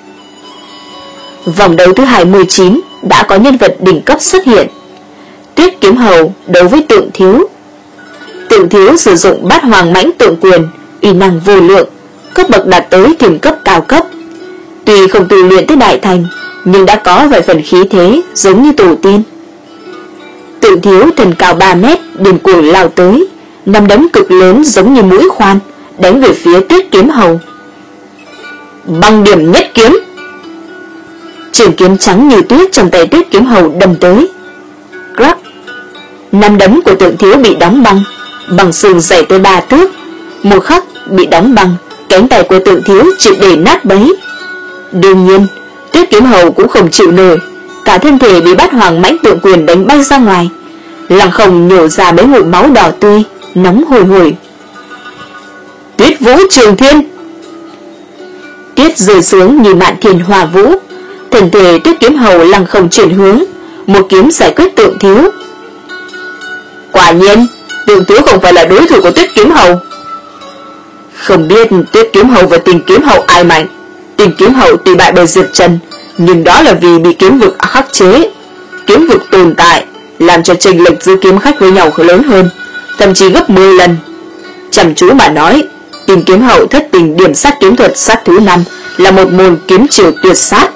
Vòng đấu thứ hai mươi chín đã có nhân vật đỉnh cấp xuất hiện. Tuyết Kiếm Hầu đấu với Tượng Thiếu. Tượng Thiếu sử dụng Bát Hoàng Mãnh Tượng Quyền, uy năng vô lượng, cấp bậc đạt tới thiểm cấp cao cấp. Tuy không tu luyện tới đại thành, nhưng đã có vài phần khí thế giống như tổ tiên. Tượng Thiếu thân cao ba mét, điên cuồng lao tới, nắm đấm cực lớn giống như mũi khoan, đánh về phía Tuyết Kiếm Hầu. Băng điểm nhất kiếm. Trường kiếm trắng như tuyết trong tay Tuyết Kiếm Hầu đâm tới. Crack. Nắm đấm của Tượng Thiếu bị đóng băng, bằng xương dày tới ba thước. Một khắc bị đóng băng, cánh tay của Tượng Thiếu triệt để nát bấy. Đương nhiên, Tuyết Kiếm Hầu cũng không chịu nổi, cả thân thể bị Bát Hoàng Mãnh Tượng Quyền đánh bay ra ngoài, lăng không nhổ ra mấy ngụm máu đỏ tươi, nóng hổi hổi. Tuyết Vũ Trường Thiên. Tuyết rơi xuống như mạn thiên hòa vũ, thân thể Tuyết Kiếm Hầu lăng không chuyển hướng, một kiếm giải quyết Tượng Thiếu. Quả nhiên, Tượng Thiếu không phải là đối thủ của Tuyết Kiếm Hầu. Không biết Tuyết Kiếm Hầu và Tình Kiếm Hầu ai mạnh. Tình Kiếm Hầu tuy bại bởi Diệp Trần, nhưng đó là vì bị kiếm vực khắc chế. Kiếm vực tồn tại làm cho chênh lệch giữa kiếm khách với nhau lớn hơn, thậm chí gấp mười lần. Chăm chú mà nói, Tình Kiếm Hầu thất tình điểm sát kiếm thuật sát thứ năm là một môn kiếm chiều tuyệt sát.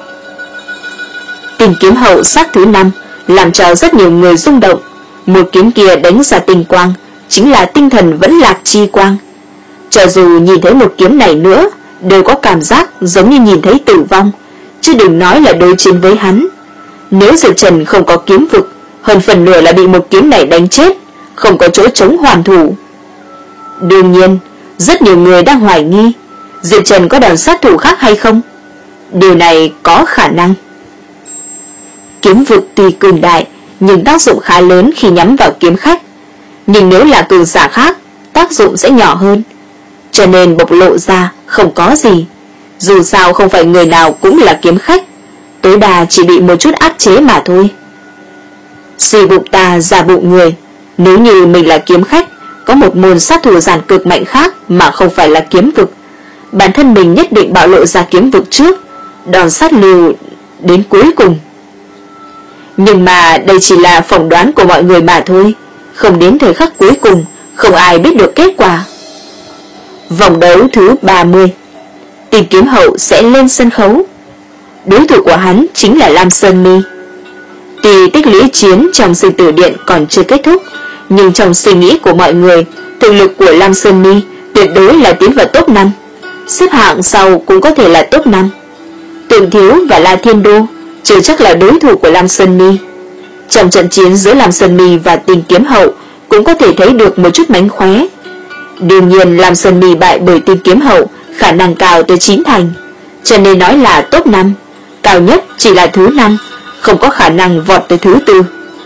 Tình Kiếm Hầu sát thứ năm làm cho rất nhiều người rung động. Một kiếm kia đánh ra tinh quang, chính là tinh thần vẫn lạc chi quang. Cho dù nhìn thấy một kiếm này nữa, đều có cảm giác giống như nhìn thấy tử vong, chứ đừng nói là đối chiến với hắn. Nếu Diệp Trần không có kiếm vực, hơn phần nửa là bị một kiếm này đánh chết, không có chỗ chống hoàn thủ. Đương nhiên, rất nhiều người đang hoài nghi Diệp Trần có đòn sát thủ khác hay không. Điều này có khả năng. Kiếm vực tuy cường đại, nhưng tác dụng khá lớn khi nhắm vào kiếm khách. Nhưng nếu là cường giả khác, tác dụng sẽ nhỏ hơn. Cho nên bộc lộ ra không có gì. Dù sao không phải người nào cũng là kiếm khách, tối đa chỉ bị một chút áp chế mà thôi. Suy bụng ta ra bụng người. Nếu như mình là kiếm khách, có một môn sát thủ giản cực mạnh khác mà không phải là kiếm vực, bản thân mình nhất định bạo lộ ra kiếm vực trước, đòn sát lưu đến cuối cùng. Nhưng mà đây chỉ là phỏng đoán của mọi người mà thôi, không đến thời khắc cuối cùng, không ai biết được kết quả. Vòng đấu thứ ba mươi, Tình Kiếm Hậu sẽ lên sân khấu. Đối thủ của hắn chính là Lam Sơn Mi. Tuy tích lũy chiến trong sinh tử điện còn chưa kết thúc, nhưng trong suy nghĩ của mọi người, thực lực của Lam Sơn Mi tuyệt đối là tiến vào top năm, xếp hạng sau cũng có thể là top năm. Tượng Thiếu và La Thiên Đô chưa chắc là đối thủ của Lam Sơn Mi. Trong trận chiến giữa Lam Sơn Mi và Tình Kiếm Hậu cũng có thể thấy được một chút mánh khóe. Đương nhiên Lam Sơn Mi bại bởi Tình Kiếm Hậu khả năng cao tới chín thành, cho nên nói là top năm, cao nhất chỉ là thứ năm, không có khả năng vọt tới thứ tư.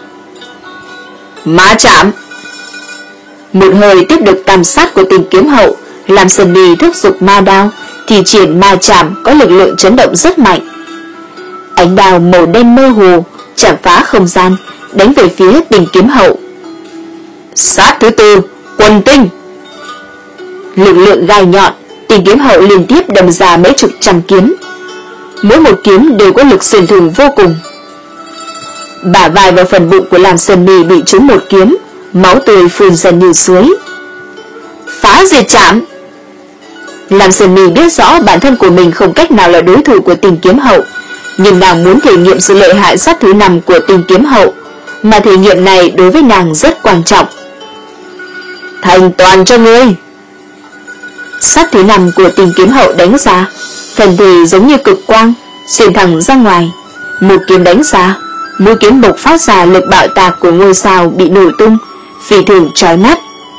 Ma chạm. Một hơi tiếp được tam sát của Tình Kiếm Hậu, Lam Sơn Mi thúc giục ma đao, thì triển ma chạm có lực lượng chấn động rất mạnh. Ánh đao màu đen mơ hồ chạm phá không gian, đánh về phía Tình Kiếm Hậu. Sát thứ tư, Quần Tinh. Lực lượng gai nhọn, Tình Kiếm Hậu liên tiếp đâm ra mấy chục trăm kiếm, mỗi một kiếm đều có lực xuyên thủng vô cùng. Bả vai và phần bụng của Lam Sơn Mi bị trúng một kiếm, máu tươi phun dần như suối. Phá diệt trảm. Lam Sơn Mi biết rõ bản thân của mình không cách nào là đối thủ của Tình Kiếm Hậu, nhưng nàng muốn thể nghiệm sự lợi hại sát thứ năm của Tình Kiếm Hậu, mà thể nghiệm này đối với nàng rất quan trọng. Thành toàn cho ngươi. Sát thứ năm của Tình Kiếm Hậu đánh ra, thần thể giống như cực quang xuyên thẳng ra ngoài. Một kiếm đánh ra, mũi kiếm bộc phát ra lực bạo tạc của ngôi sao bị nổ tung, phi thường chói mắt.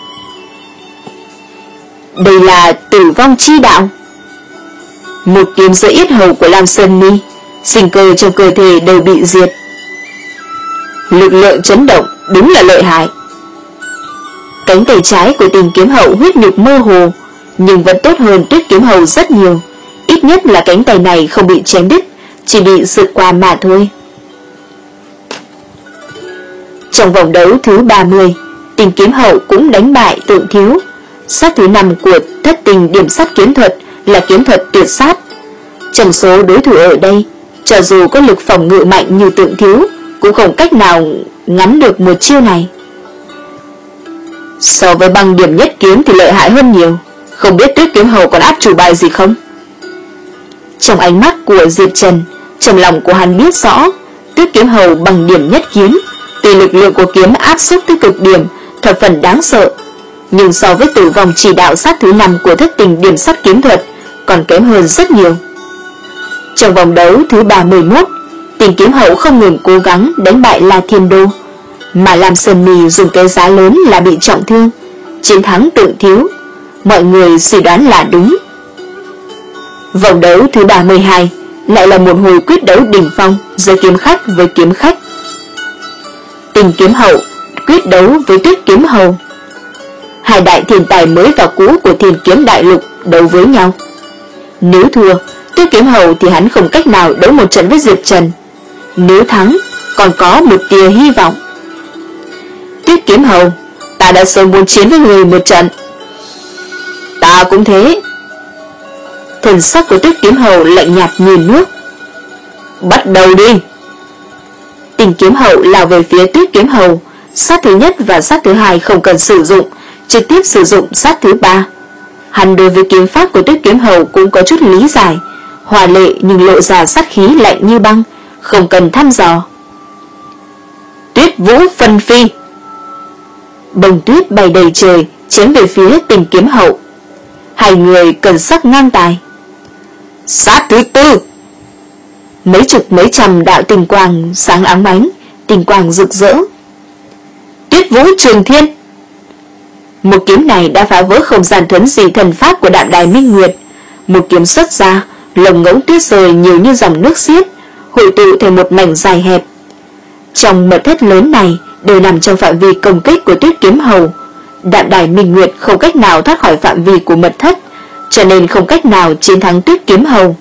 Đây là tử vong chi đạo. Một kiếm giữa yết hầu của Lam Sơn Mi, sinh cơ trong cơ thể đều bị diệt. Lực lượng chấn động đúng là lợi hại. Cánh tay trái của Tình Kiếm Hậu huyết nhục mơ hồ, nhưng vẫn tốt hơn Tuyết Kiếm Hậu rất nhiều. Ít nhất là cánh tay này không bị chém đứt, chỉ bị sượt qua mà thôi. Trong vòng đấu thứ ba mươi, Tình Kiếm Hậu cũng đánh bại Tượng Thiếu. Sát thứ năm của Thất Tình Điểm Sát Kiếm Thuật là kiếm thuật tuyệt sát. Trong số đối thủ ở đây, cho dù có lực phòng ngự mạnh như Tượng Thiếu, cũng không cách nào ngắn được một chiêu này. So với Băng Điểm Nhất Kiếm thì lợi hại hơn nhiều. Không biết Tuyết Kiếm Hậu còn áp chủ bài gì không? Trong ánh mắt của Diệp Trần, trong lòng của hắn biết rõ, Tuyết Kiếm Hậu bằng điểm nhất kiếm, tuy lực lượng của kiếm áp suất tới cực điểm, thập phần đáng sợ, nhưng so với tử vong chỉ đạo sát thứ năm của Thất Tình Điểm Sát Kiếm Thuật còn kém hơn rất nhiều. Trong vòng đấu thứ ba mươi mốt, Tình Kiếm Hậu không ngừng cố gắng đánh bại La Thiên Đô, mà Lam Sơn Mi dùng cái giá lớn là bị trọng thương, chiến thắng Tượng Thiếu. Mọi người suy đoán là đúng. Vòng đấu thứ ba mươi hai lại là một hồi quyết đấu đỉnh phong giữa kiếm khách với kiếm khách. Tình Kiếm Hậu quyết đấu với Tuyết Kiếm Hậu. Hai đại thiên tài mới vào cũ của Thiên Kiếm Đại Lục đấu với nhau. Nếu thua, Tuyết Kiếm Hậu thì hắn không cách nào đấu một trận với Diệp Trần. Nếu thắng, còn có một tia hy vọng. Tuyết Kiếm Hậu, ta đã sớm muốn chiến với người một trận. Ta cũng thế. Thần sắc của Tuyết Kiếm Hậu lạnh nhạt như nước. Bắt đầu đi. Tình Kiếm Hậu lao về phía Tuyết Kiếm Hậu. Sát thứ nhất và sát thứ hai không cần sử dụng, trực tiếp sử dụng sát thứ ba. Hắn đối với kiếm pháp của Tuyết Kiếm Hậu cũng có chút lý giải, hòa lệ nhưng lộ ra sát khí lạnh như băng, không cần thăm dò. Tuyết Vũ Phân Phi. Bông tuyết bay đầy trời, chém về phía Tình Kiếm Hậu. Hai người cần sắc ngang tài. Sát thứ tư. Mấy chục mấy trăm đạo tình quang sáng áng ánh, tình quang rực rỡ. Tuyết Vũ Trường Thiên. Một kiếm này đã phá vỡ không gian thuấn di thần pháp của Đạm Đài Minh Nguyệt. Một kiếm xuất ra, lồng ngỗng tuyết rơi nhiều như dòng nước xiết, hội tụ thành một mảnh dài hẹp. Trong mật thất lớn này đều nằm trong phạm vi công kích của Tuyết Kiếm Hậu. Đạm Đài Minh Nguyệt không cách nào thoát khỏi phạm vi của mật thất, cho nên không cách nào chiến thắng Tuyết Kiếm Hậu.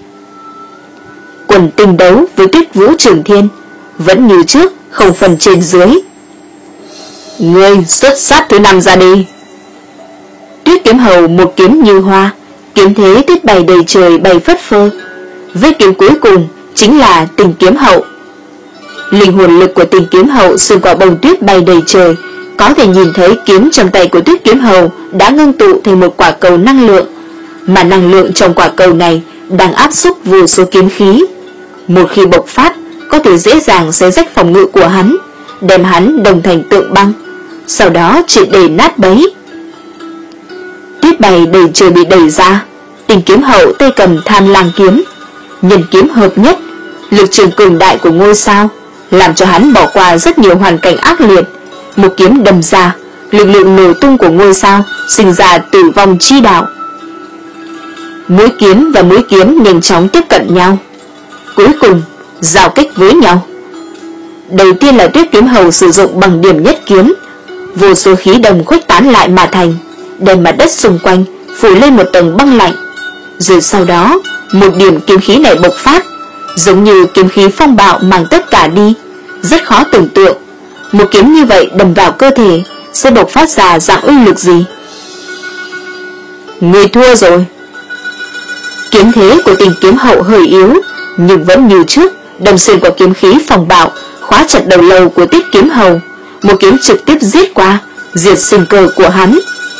Quần tinh đấu với Tuyết Vũ Trường Thiên vẫn như trước, không phần trên dưới. Ngươi xuất sát thứ năm ra đi. Tuyết Kiếm Hậu một kiếm như hoa, kiếm thế tuyết bay đầy trời bay phất phơ. Với kiếm cuối cùng chính là Tình Kiếm Hậu. Linh hồn lực của Tình Kiếm Hậu xuyên qua bông tuyết bay đầy trời, có thể nhìn thấy kiếm trong tay của Tuyết Kiếm Hậu đã ngưng tụ thành một quả cầu năng lượng, mà năng lượng trong quả cầu này đang áp xúc vô số kiếm khí. Một khi bộc phát, có thể dễ dàng xé rách phòng ngự của hắn, đem hắn đồng thành tượng băng, sau đó triệt để nát bấy. Tuyết bay đầy trời bị đẩy ra, Tình Kiếm Hậu tay cầm Tham Lang kiếm, nhân kiếm hợp nhất, lực trường cường đại của ngôi sao làm cho hắn bỏ qua rất nhiều hoàn cảnh ác liệt. Một kiếm đâm ra, lực lượng nổ tung của ngôi sao sinh ra tử vong chi đạo. Mũi kiếm và mũi kiếm nhanh chóng tiếp cận nhau, cuối cùng giao kích với nhau. Đầu tiên là Tuyết Kiếm Hậu sử dụng bằng điểm nhất kiếm, vô số khí đồng khuếch tán lại mà thành, đem mặt đất xung quanh phủ lên một tầng băng lạnh. Rồi sau đó, một điểm kiếm khí này bộc phát, giống như kiếm khí phong bạo mang tất cả đi. Rất khó tưởng tượng, một kiếm như vậy đâm vào cơ thể sẽ bộc phát ra dạng uy lực gì. Người thua rồi. Kiếm thế của Tình Kiếm Hậu hơi yếu, nhưng vẫn như trước đâm xuyên qua kiếm khí phong bạo, khóa chặt đầu lâu của Tiết Kiếm Hầu, một kiếm trực tiếp giết qua, diệt sinh cơ của hắn.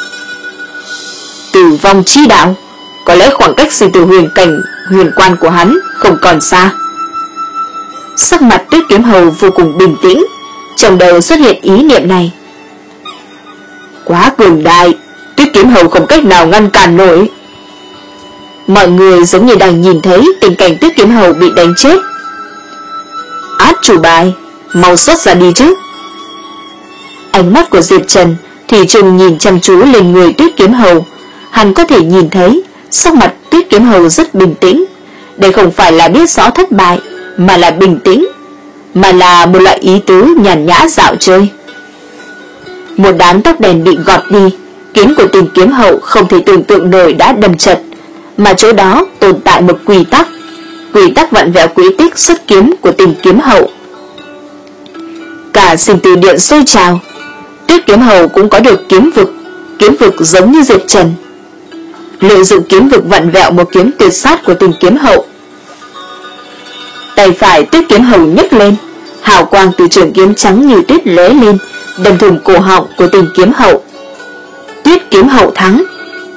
Tử vong chi đạo, có lẽ khoảng cách sinh tử huyền cảnh huyền quan của hắn không còn xa. Sắc mặt Tuyết Kiếm Hầu vô cùng bình tĩnh, trong đầu xuất hiện ý niệm này. Quá cường đại, Tuyết Kiếm Hầu không cách nào ngăn cản nổi. Mọi người giống như đang nhìn thấy tình cảnh Tuyết Kiếm Hầu bị đánh chết. Át chủ bài, mau xuất ra đi chứ. Ánh mắt của Diệp Trần thì trừng nhìn chăm chú lên người Tuyết Kiếm Hầu. Hắn có thể nhìn thấy sắc mặt Tuyết Kiếm Hầu rất bình tĩnh. Đây không phải là biết rõ thất bại, mà là bình tĩnh, mà là một loại ý tứ nhàn nhã dạo chơi. Một đám tóc đèn bị gọt đi, kiếm của Tình Kiếm Hậu không thể tưởng tượng nổi đã đâm chật, mà chỗ đó tồn tại một quy tắc, quy tắc vặn vẹo quỹ tích xuất kiếm của Tình Kiếm Hậu. Cả sinh tử điện sôi trào. Tuyết Kiếm Hầu cũng có được kiếm vực, kiếm vực giống như Diệp Trần. Lợi dụng kiếm vực vặn vẹo một kiếm tuyệt sát của Tình Kiếm Hậu. Tay phải Tuyết Kiếm Hầu nhấc lên, hào quang từ trường kiếm trắng như tuyết lóe lên, đâm thủng cổ họng của Tình Kiếm Hậu. Tuyết Kiếm Hậu thắng.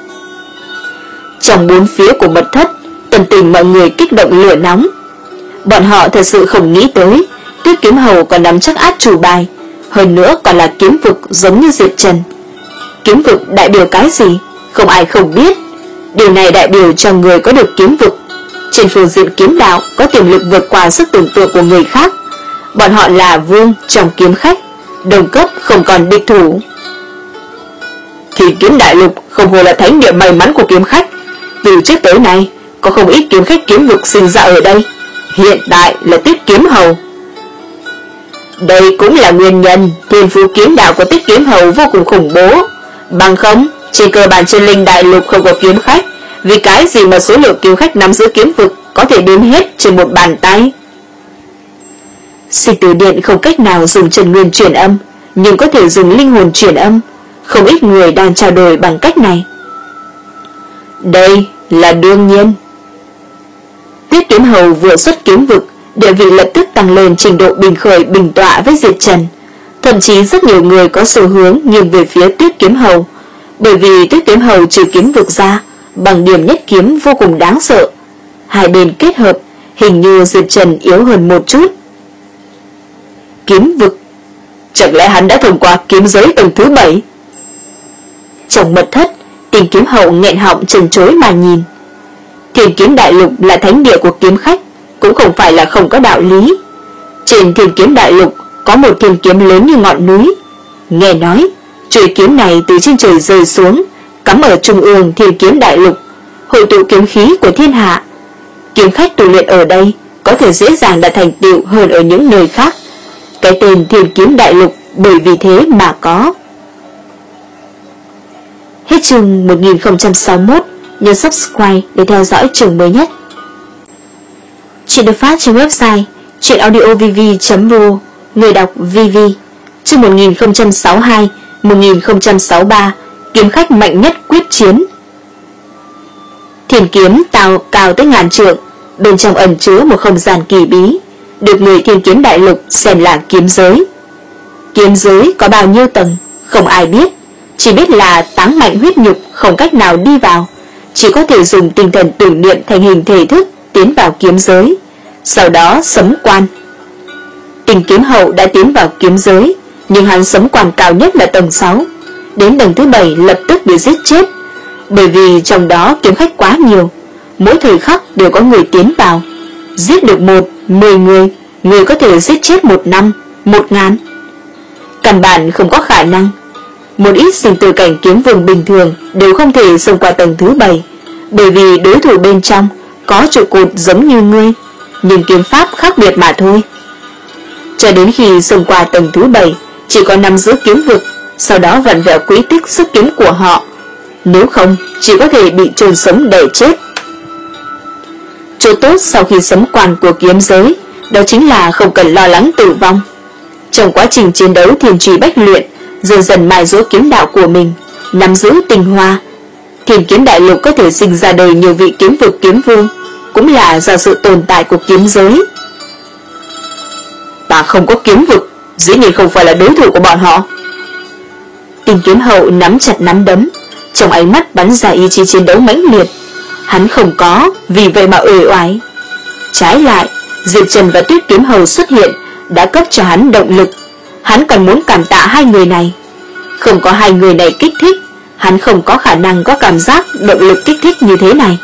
Trong bốn phía của mật thất, tâm tình mọi người kích động lửa nóng. Bọn họ thật sự không nghĩ tới Tuyết Kiếm Hầu còn nắm chắc át chủ bài, hơn nữa còn là kiếm vực giống như Diệp Trần. Kiếm vực đại biểu cái gì, không ai không biết. Điều này đại biểu cho người có được kiếm vực, trên phương diện kiếm đạo có tiềm lực vượt qua sức tưởng tượng của người khác. Bọn họ là vương trong kiếm khách, đồng cấp không còn địch thủ. Thì kiếm đại lục không hồ là thánh địa may mắn của kiếm khách. Từ trước tới nay có không ít kiếm khách kiếm vực sinh ra ở đây, hiện tại là Tuyết Kiếm Hầu. Đây cũng là nguyên nhân thiên phú kiếm đạo của Tuyết Kiếm Hầu vô cùng khủng bố. Bằng không, trên cơ bản trên linh đại lục không có kiếm khách, vì cái gì mà số lượng kiếm khách nắm giữ kiếm vực có thể đếm hết trên một bàn tay. Sinh tử điện không cách nào dùng chân nguyên truyền âm, nhưng có thể dùng linh hồn truyền âm. Không ít người đang trao đổi bằng cách này. Đây là đương nhiên. Tuyết Kiếm Hầu vừa xuất kiếm vực, địa vị lập tức tăng lên trình độ bình khởi bình tọa với Diệp Trần. Thậm chí rất nhiều người có xu hướng nghiêng về phía Tuyết Kiếm Hầu, bởi vì Tuyết Kiếm Hầu trừ kiếm vực ra, bằng điểm nhất kiếm vô cùng đáng sợ. Hai bên kết hợp, hình như Diệp Trần yếu hơn một chút. Kiếm vực, chẳng lẽ hắn đã thông qua kiếm giới tầng thứ bảy? Trong mật thất, Tình Kiếm Hậu nghẹn họng chần chối mà nhìn. Thiên Kiếm Đại Lục là thánh địa của kiếm khách, cũng không phải là không có đạo lý. Trên Thiên Kiếm Đại Lục có một thiên kiếm lớn như ngọn núi. Nghe nói, chuôi kiếm này từ trên trời rơi xuống, cắm ở trung ương Thiên Kiếm Đại Lục, hội tụ kiếm khí của thiên hạ. Kiếm khách tu luyện ở đây có thể dễ dàng đạt thành tựu hơn ở những nơi khác. Cái tên Thiên Kiếm Đại Lục bởi vì thế mà có. Hết chương một nghìn không trăm sáu mươi mốt, nhớ subscribe để theo dõi chương mới nhất. Chuyện được phát trên website chuyenaudiovv chấm ro, người đọc vê vê. Chương một nghìn không trăm sáu mươi hai một nghìn không trăm sáu mươi ba, kiếm khách mạnh nhất quyết chiến. Thiên kiếm tào cao tới ngàn trượng, bên trong ẩn chứa một không gian kỳ bí, được người Thiên Kiếm Đại Lục xem là kiếm giới. Kiếm giới có bao nhiêu tầng, không ai biết, chỉ biết là táng mạnh huyết nhục không cách nào đi vào, chỉ có thể dùng tinh thần tưởng niệm thành hình thể thức tiến vào kiếm giới, sau đó sấm quan. Tình Kiếm Hậu đã tiến vào kiếm giới, nhưng hắn sấm quan cao nhất là tầng sáu, đến tầng thứ bảy lập tức bị giết chết, bởi vì trong đó kiếm khách quá nhiều, mỗi thời khắc đều có người tiến vào, giết được một, mười người, người có thể giết chết một năm, một ngàn. Căn bản không có khả năng. Một ít sinh tử cảnh kiếm vương bình thường đều không thể xông qua tầng thứ bảy, bởi vì đối thủ bên trong có trụ cột giống như ngươi, nhưng kiếm pháp khác biệt mà thôi. Cho đến khi xông qua tầng thứ bảy, chỉ có nắm giữ kiếm vực, sau đó vặn vẹo quỹ tích sức kiếm của họ, nếu không chỉ có thể bị chôn sống để chết. Chỗ tốt sau khi sấm quan của kiếm giới đó chính là không cần lo lắng tử vong. Trong quá trình chiến đấu thiên truy bách luyện, dần dần mài dũa kiếm đạo của mình, nắm giữ tinh hoa. Thiên kiếm đại lục có thể sinh ra đầy nhiều vị kiếm vực kiếm vương, cũng là do sự tồn tại của kiếm giới. Ta không có kiếm vực, dĩ nhiên không phải là đối thủ của bọn họ. Tình kiếm hậu nắm chặt nắm đấm, trong ánh mắt bắn ra ý chí chiến đấu mãnh liệt. Hắn không có vì vậy mà uể oải. Trái lại, Diệp Trần và Tuyết kiếm hầu xuất hiện đã cấp cho hắn động lực. Hắn còn muốn cảm tạ hai người này. Không có hai người này kích thích, hắn không có khả năng có cảm giác động lực kích thích như thế này.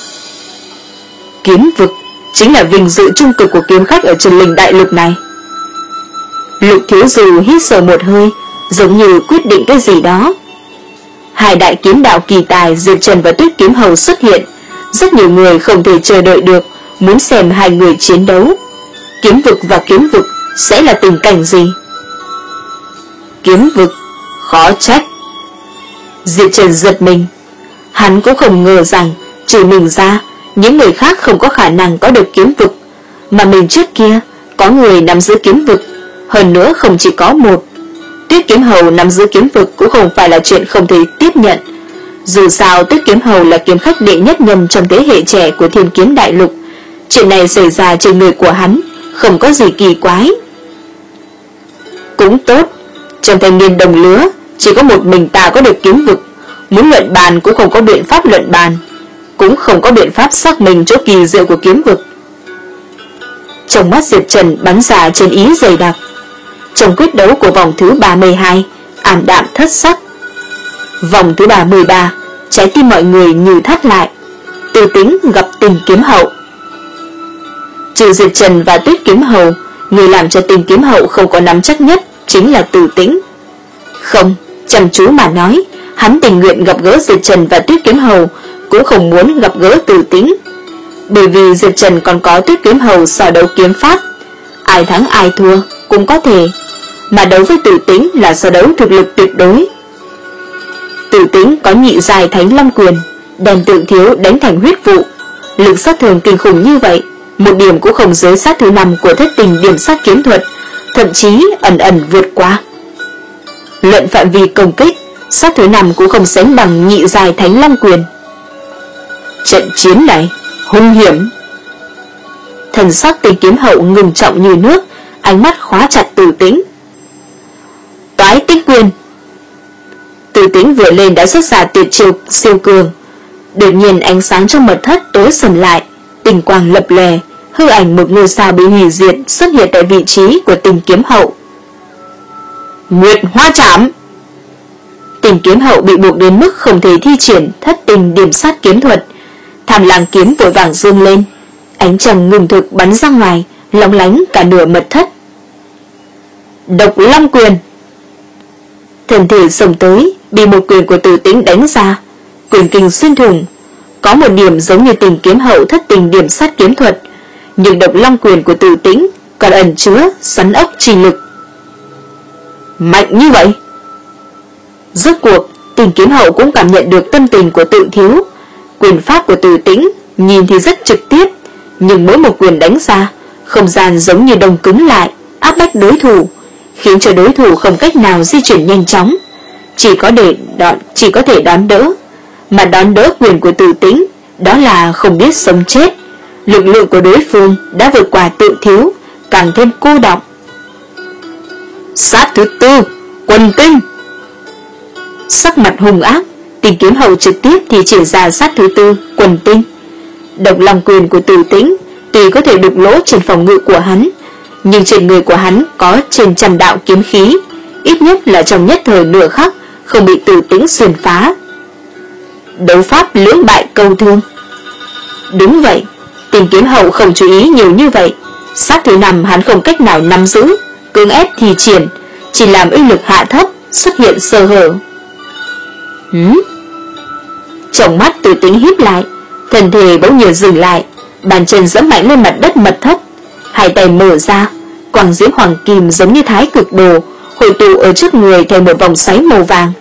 Kiếm vực chính là vinh dự trung cực của kiếm khách ở Trần Linh đại lục này. Lục Thiếu Du hít sâu một hơi, giống như quyết định cái gì đó. Hai đại kiếm đạo kỳ tài Diệp Trần và Tuyết kiếm hầu xuất hiện, rất nhiều người không thể chờ đợi được, muốn xem hai người chiến đấu. Kiếm vực và kiếm vực sẽ là tình cảnh gì? Kiếm vực, khó trách. Diệp Trần giật mình. Hắn cũng không ngờ rằng trừ mình ra, những người khác không có khả năng có được kiếm vực, mà mình trước kia có người nắm giữ kiếm vực, hơn nữa không chỉ có một. Tuyết kiếm hầu nắm giữ kiếm vực cũng không phải là chuyện không thể tiếp nhận. Dù sao Tuyết kiếm hầu là kiếm khách đệ nhất nhân trong thế hệ trẻ của Thiên kiếm đại lục. Chuyện này xảy ra trên người của hắn không có gì kỳ quái. Cũng tốt, trong thanh niên đồng lứa chỉ có một mình ta có được kiếm vực, muốn luận bàn cũng không có biện pháp luận bàn, cũng không có biện pháp xác minh chỗ kỳ diệu của kiếm vực. Trong mắt Diệp Trần bắn ra trên ý dày đặc. Trong quyết đấu của vòng thứ ba mươi hai, ảm đạm thất sắc. Vòng thứ ba mươi ba, trái tim mọi người như thắt lại. Từ Tính gặp Tình kiếm hậu. Trừ Diệp Trần và Tuyết kiếm hầu, người làm cho Tình kiếm hậu không có nắm chắc nhất chính là Từ Tính. Không, chăm chú mà nói, hắn tình nguyện gặp gỡ Diệp Trần và Tuyết kiếm hầu, cũng không muốn gặp gỡ Từ Tính. Bởi vì Diệp Trần còn có Tuyết kiếm hầu so đấu kiếm pháp, ai thắng ai thua cũng có thể, mà đấu với Từ Tính là so đấu thực lực tuyệt đối. Từ Tính có nhị giai Thánh Long quyền, đèn Tượng Thiếu đánh thành huyết vụ, lực sát thương kinh khủng như vậy, một điểm cũng không dưới sát thứ năm của Thất Tình điểm sát kiếm thuật, thậm chí ẩn ẩn vượt qua. Luận phạm vi công kích, sát thứ năm cũng không sánh bằng nhị giai Thánh Long quyền. Trận chiến này hung hiểm. Thần sắc Tình kiếm hậu ngừng trọng như nước, ánh mắt khóa chặt Từ Tính. Toái Tích quyền. Từ Tính vừa lên đã xuất ra tuyệt chiêu siêu cường. Đột nhiên ánh sáng trong mật thất tối sầm lại, tình quang lập lè, hư ảnh một ngôi sao bị hủy diệt xuất hiện tại vị trí của Tình kiếm hậu. Nguyệt hoa trảm. Tình kiếm hậu bị buộc đến mức không thể thi triển Thất Tình điểm sát kiếm thuật. Tham lang kiếm vội vàng dương lên, ánh trăng ngừng thực bắn ra ngoài, lóng lánh cả nửa mật thất. Độc Long quyền. Thần thể xông tới, bị một quyền của Từ Tính đánh ra, quyền kinh xuyên thủng. Có một điểm giống như Tình kiếm hậu Thất Tình điểm sát kiếm thuật, nhưng Độc Long quyền của Từ Tính còn ẩn chứa xoắn ốc trì lực. Mạnh như vậy. Rốt cuộc Tình kiếm hậu cũng cảm nhận được tâm tình của Tự Thiếu. Quyền pháp của Từ Tính nhìn thì rất trực tiếp, nhưng mỗi một quyền đánh ra, không gian giống như đông cứng lại, áp bách đối thủ, khiến cho đối thủ không cách nào di chuyển nhanh chóng, chỉ có để đón, chỉ có thể đón đỡ. Mà đón đỡ quyền của Từ Tính, đó là không biết sống chết. Lực lượng của đối phương đã vượt qua Tự Thiếu, càng thêm cô đọng. Sát thứ tư, Quần Tinh. Sắc mặt hung ác, Tình kiếm hậu trực tiếp thì chỉ ra sát thứ tư, Quần Tinh. Độc Long quyền của Từ Tính tuy có thể đục lỗ trên phòng ngự của hắn, nhưng trên người của hắn có trên trăm đạo kiếm khí, ít nhất là trong nhất thời nửa khắc không bị Từ Tính xuyên phá. Đấu pháp lưỡng bại câu thương. Đúng vậy, Tình kiếm hậu không chú ý nhiều như vậy. Sát thứ năm hắn không cách nào nắm giữ, cưỡng ép thi triển, chỉ làm uy lực hạ thấp, xuất hiện sơ hở. Hửm? Trong mắt Từ Tính híp lại, thân thể bỗng nhiên dừng lại, bàn chân giẫm mạnh lên mặt đất mật thất, hai tay mở ra, quang diễm hoàng kim giống như thái cực đồ hội tụ ở trước người thành một vòng xoáy màu vàng.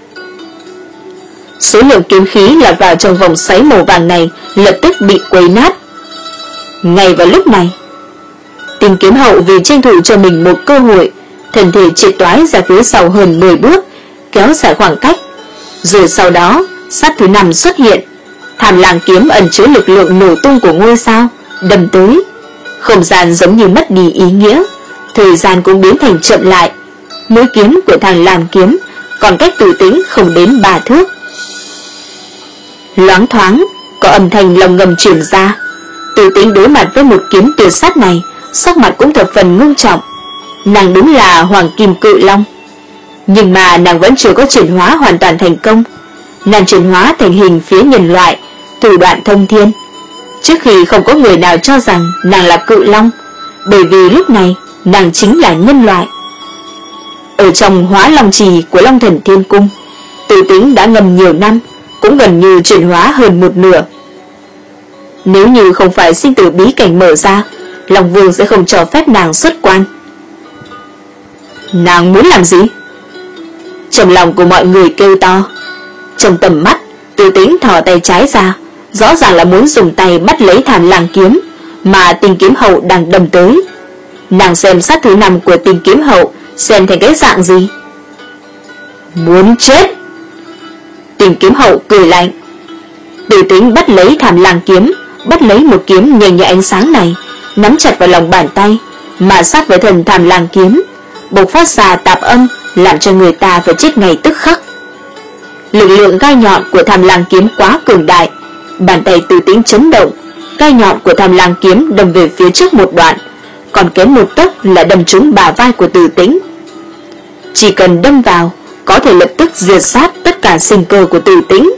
Số lượng kiếm khí lọt vào trong vòng xoáy màu vàng này lập tức bị quấy nát. Ngay vào lúc này, Tình Kiếm Hậu vì tranh thủ cho mình một cơ hội, thân thể triệt toái ra phía sau hơn mười bước, kéo dài khoảng cách. Rồi sau đó, sát thứ năm xuất hiện. Tham Lang kiếm ẩn chứa lực lượng nổ tung của ngôi sao, đâm tới. Không gian giống như mất đi ý nghĩa, thời gian cũng biến thành chậm lại. Mũi kiếm của Tham Lang kiếm còn cách Từ Tĩnh không đến ba thước. Loáng thoáng, có âm thanh lồng ngầm truyền ra. Từ Tĩnh đối mặt với một kiếm tuyệt sát này, sắc mặt cũng thập phần ngưng trọng. Nàng đúng là Hoàng Kim Cự Long, nhưng mà nàng vẫn chưa có chuyển hóa hoàn toàn thành công. Nàng chuyển hóa thành hình phía nhân loại, thủ đoạn thông thiên. Trước khi không có người nào cho rằng nàng là Cự Long, bởi vì lúc này nàng chính là nhân loại. Ở trong Hóa Long Trì của Long Thần Thiên Cung, Từ Tĩnh đã ngầm nhiều năm, cũng gần như chuyển hóa hơn một nửa. Nếu như không phải sinh tử bí cảnh mở ra, Long Vương sẽ không cho phép nàng xuất quan. Nàng muốn làm gì? Trong lòng của mọi người kêu to. Trong tầm mắt, Từ Tĩnh thò tay trái ra, rõ ràng là muốn dùng tay bắt lấy Tham Lang kiếm mà Tình Kiếm Hậu đang đâm tới. Nàng xem sát thứ năm của Tình Kiếm Hậu xem thành cái dạng gì. Muốn chết! Tình Kiếm Hậu cười lạnh. Từ Tĩnh bắt lấy Tham Lang kiếm, bắt lấy một kiếm nhanh như ánh sáng này, nắm chặt vào lòng bàn tay, mà sát với thần Tham Lang kiếm, bộc phát ra tạp âm, làm cho người ta phải chết ngay tức khắc. Lực lượng gai nhọn của Tham Lang kiếm quá cường đại, bàn tay Từ Tĩnh chấn động, gai nhọn của Tham Lang kiếm đâm về phía trước một đoạn, còn kém một tấc là đâm trúng bả vai của Từ Tĩnh. Chỉ cần đâm vào, có thể lập tức diệt sát tất cả sinh cơ của Từ Tĩnh.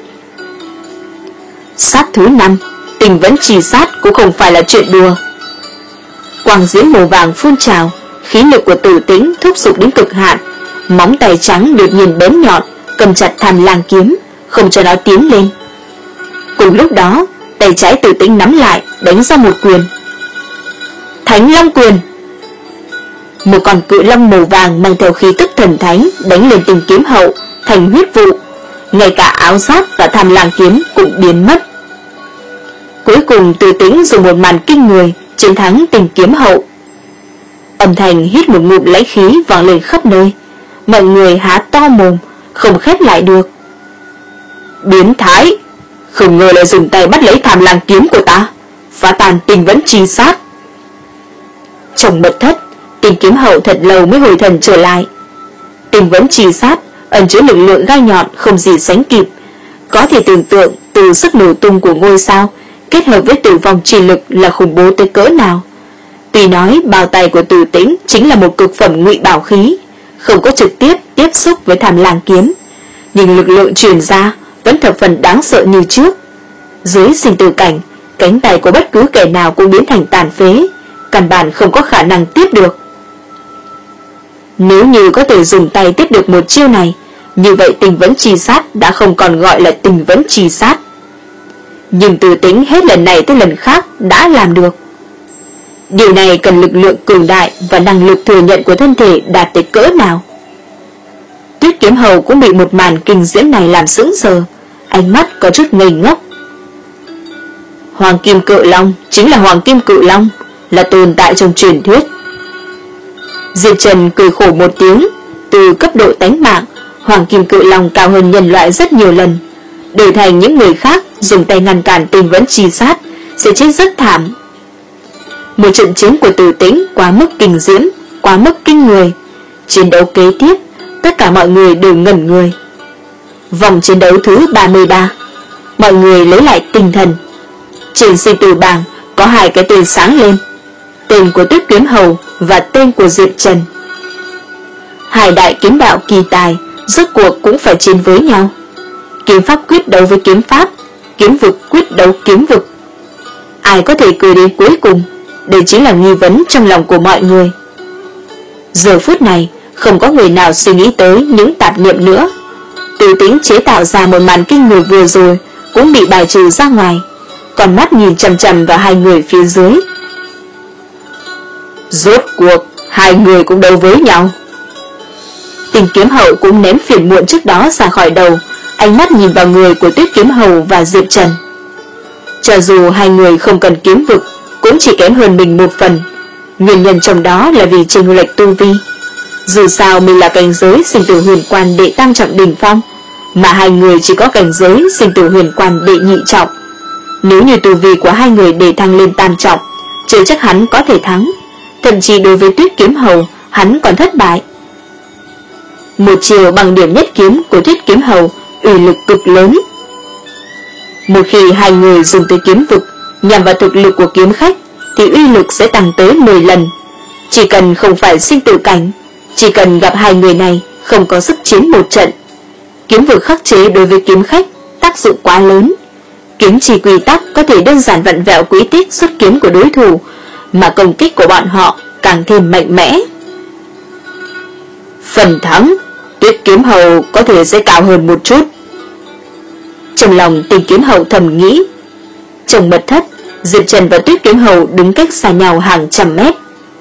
Sát thứ năm, Tình Vẫn Trì sát cũng không phải là chuyện đùa. Quang diễm màu vàng phun trào, khí lực của Từ Tĩnh thúc giục đến cực hạn, móng tay trắng đột nhiên bén nhọn cầm chặt Tham Lang kiếm, không cho nó tiến lên. Cùng lúc đó, tay trái Từ Tĩnh nắm lại, đánh ra một quyền. Thánh Long quyền. Một con cự long màu vàng mang theo khí tức thần thánh đánh lên Tình Kiếm Hậu thành huyết vụ, ngay cả áo giáp và Tham Lang kiếm cũng biến mất. Cuối cùng Từ Tĩnh dùng một màn kinh người chiến thắng Tình Kiếm Hậu. Âm thanh hít một ngụm lãnh khí vang lên khắp nơi, mọi người há to mồm không khép lại được. Biến thái, không ngờ lại dùng tay bắt lấy Tham Lang kiếm của ta, phá tan Tình Vẫn Trì sát. Trong mật thất, Tình Kiếm Hậu thật lâu mới hồi thần trở lại. Tình Vẫn Trì sát ẩn chứa lực lượng gai nhọn không gì sánh kịp, có thể tưởng tượng từ sức nổ tung của ngôi sao kết hợp với tử vong trì lực là khủng bố tới cỡ nào. Tuy nói bao tay của Từ Tĩnh chính là một cực phẩm ngụy bảo khí, không có trực tiếp tiếp xúc với Tham Lang kiếm, nhưng lực lượng truyền ra vẫn thập phần đáng sợ như trước. Dưới sinh tử cảnh, cánh tay của bất cứ kẻ nào cũng biến thành tàn phế, căn bản không có khả năng tiếp được. Nếu như có thể dùng tay tiếp được một chiêu này, như vậy Tình Vẫn Trì sát đã không còn gọi là Tình Vẫn Trì sát. Nhưng Từ Tĩnh hết lần này tới lần khác đã làm được. Điều này cần lực lượng cường đại và năng lực thừa nhận của thân thể đạt tới cỡ nào. Tuyết Kiếm Hầu cũng bị một màn kinh diễm này làm sững sờ, ánh mắt có chút ngây ngốc. Hoàng Kim Cự Long chính là Hoàng Kim Cự Long, là tồn tại trong truyền thuyết. Diệp Trần cười khổ một tiếng. Từ cấp độ tánh mạng, Hoàng Kim Cự Long cao hơn nhân loại rất nhiều lần, đổi thành những người khác dùng tay ngăn cản Tình Vẫn Trì sát sẽ chết rất thảm. Một trận chiến của Từ Tĩnh quá mức kinh diễm, quá mức kinh người. Chiến đấu kế tiếp, tất cả mọi người đều ngẩn người. Vòng chiến đấu thứ ba mươi ba, mọi người lấy lại tinh thần. Trên sinh tử bảng có hai cái tên sáng lên, tên của Tuyết Kiếm Hầu và tên của Diệp Trần. Hai đại kiếm đạo kỳ tài rốt cuộc cũng phải chiến với nhau. Kiếm pháp quyết đấu với kiếm pháp, kiếm vực quyết đấu kiếm vực. Ai có thể cười đến cuối cùng, đây chính là nghi vấn trong lòng của mọi người. Giờ phút này không có người nào suy nghĩ tới những tạp niệm nữa. Từ Tĩnh chế tạo ra một màn kinh người vừa rồi cũng bị bài trừ ra ngoài, còn mắt nhìn chằm chằm vào hai người phía dưới. Rốt cuộc hai người cũng đấu với nhau. Tình Kiếm Hậu cũng ném phiền muộn trước đó ra khỏi đầu, ánh mắt nhìn vào người của Tuyết Kiếm Hầu và Diệp Trần. Cho dù hai người không cần kiếm vực, cũng chỉ kém hơn mình một phần. Nguyên nhân trong đó là vì chênh lệch tu vi. Dù sao mình là cảnh giới sinh tử huyền quan đệ tam trọng đỉnh phong, mà hai người chỉ có cảnh giới sinh tử huyền quan đệ nhị trọng. Nếu như tu vi của hai người để thăng lên tam trọng, chưa chắc hắn có thể thắng. Thậm chí đối với Tuyết Kiếm Hầu, hắn còn thất bại. Một chiều bằng điểm nhất kiếm của Tuyết Kiếm Hầu uy lực cực lớn. Một khi hai người dùng tới kiếm vực nhằm vào thực lực của kiếm khách, thì uy lực sẽ tăng tới mười lần. Chỉ cần không phải sinh tử cảnh, chỉ cần gặp hai người này không có sức chiến một trận, kiếm vực khắc chế đối với kiếm khách tác dụng quá lớn. Kiếm chỉ quy tắc có thể đơn giản vặn vẹo quy tích xuất kiếm của đối thủ, mà công kích của bọn họ càng thêm mạnh mẽ. Phần thắng, Tuyết Kiếm Hầu có thể sẽ cao hơn một chút. Trong lòng Tình Kiếm Hầu thầm nghĩ. Trong mật thất, Diệp Trần và Tuyết Kiếm Hầu đứng cách xa nhau hàng trăm mét.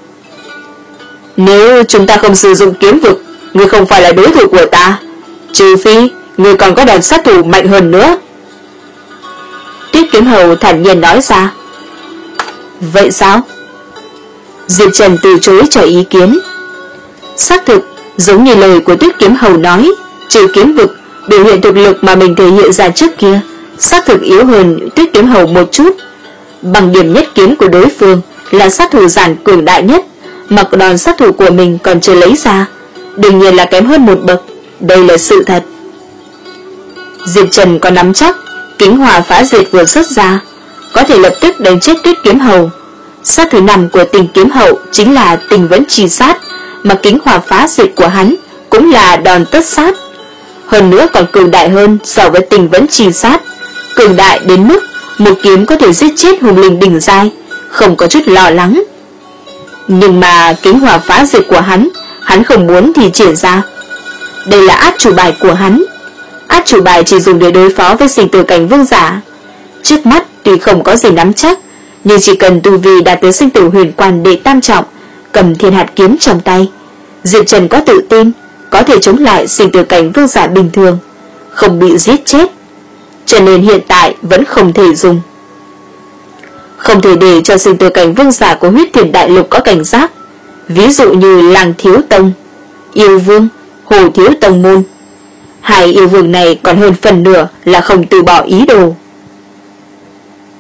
Nếu chúng ta không sử dụng kiếm vực, ngươi không phải là đối thủ của ta, trừ phi ngươi còn có đòn sát thủ mạnh hơn nữa. Tuyết Kiếm Hầu thản nhiên nói ra. Vậy sao? Diệp Trần từ chối cho ý kiến. Xác thực, giống như lời của Tuyết Kiếm Hầu nói, trừ kiếm vực, biểu hiện thực lực mà mình thể hiện ra trước kia xác thực yếu hơn Tuyết Kiếm Hầu một chút. Bằng điểm nhất kiếm của đối phương là sát thủ giản cường đại nhất, mà đòn sát thủ của mình còn chưa lấy ra, đương nhiên là kém hơn một bậc. Đây là sự thật. Diệp Trần có nắm chắc Kính Hỏa Phá Diệt vừa xuất ra có thể lập tức đánh chết Tuyết Kiếm Hầu. Sát thứ năm của Tình Kiếm Hậu chính là Tình Vẫn Trì Sát, mà Kính Hỏa Phá Diệt của hắn cũng là đòn tất sát. Hơn nữa còn cường đại hơn so với Tình Vẫn Trì Sát, cường đại đến mức một kiếm có thể giết chết hùng linh đỉnh giai, không có chút lo lắng. Nhưng mà Kính Hỏa Phá Diệt của hắn, hắn không muốn thì triển ra. Đây là át chủ bài của hắn. Át chủ bài chỉ dùng để đối phó với sinh tử cảnh vương giả. Trước mắt tuy không có gì nắm chắc, nhưng chỉ cần tu vi đạt tới sinh tử huyền quan đệ tam trọng, cầm thiên hạt kiếm trong tay, Diệp Trần có tự tin có thể chống lại sinh tử cảnh vương giả bình thường, không bị giết chết. Cho nên hiện tại vẫn không thể dùng. Không thể để cho sinh tử cảnh vương giả của Huyết Thiền Đại Lục có cảnh giác. Ví dụ như Làng Thiếu Tông, Yêu Vương, Hồ Thiếu Tông Môn. Hai yêu vương này còn hơn phần nửa là không từ bỏ ý đồ.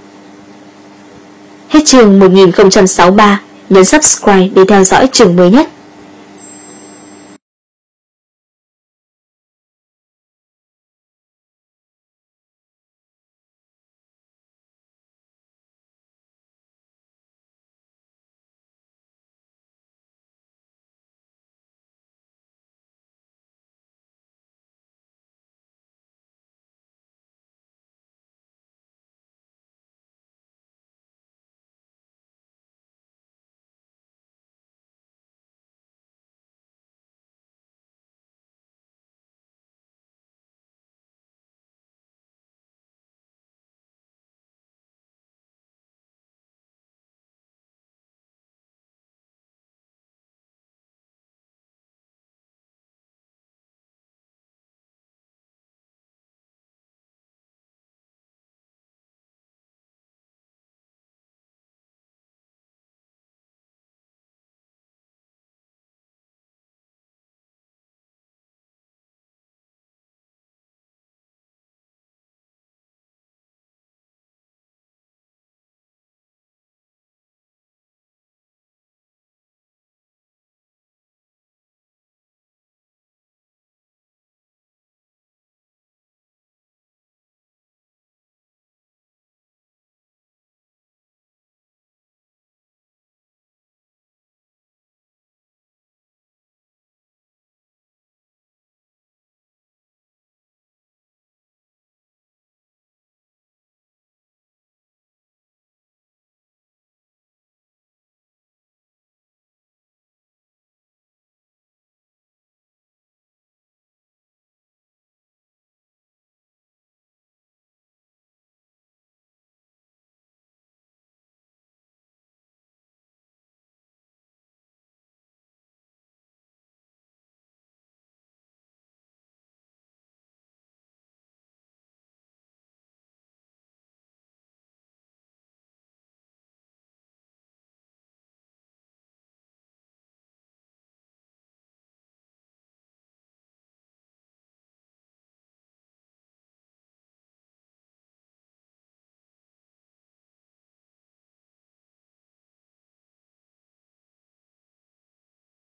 Hết chương một nghìn không trăm sáu mươi ba. Nhấn subscribe để theo dõi chương mới nhất.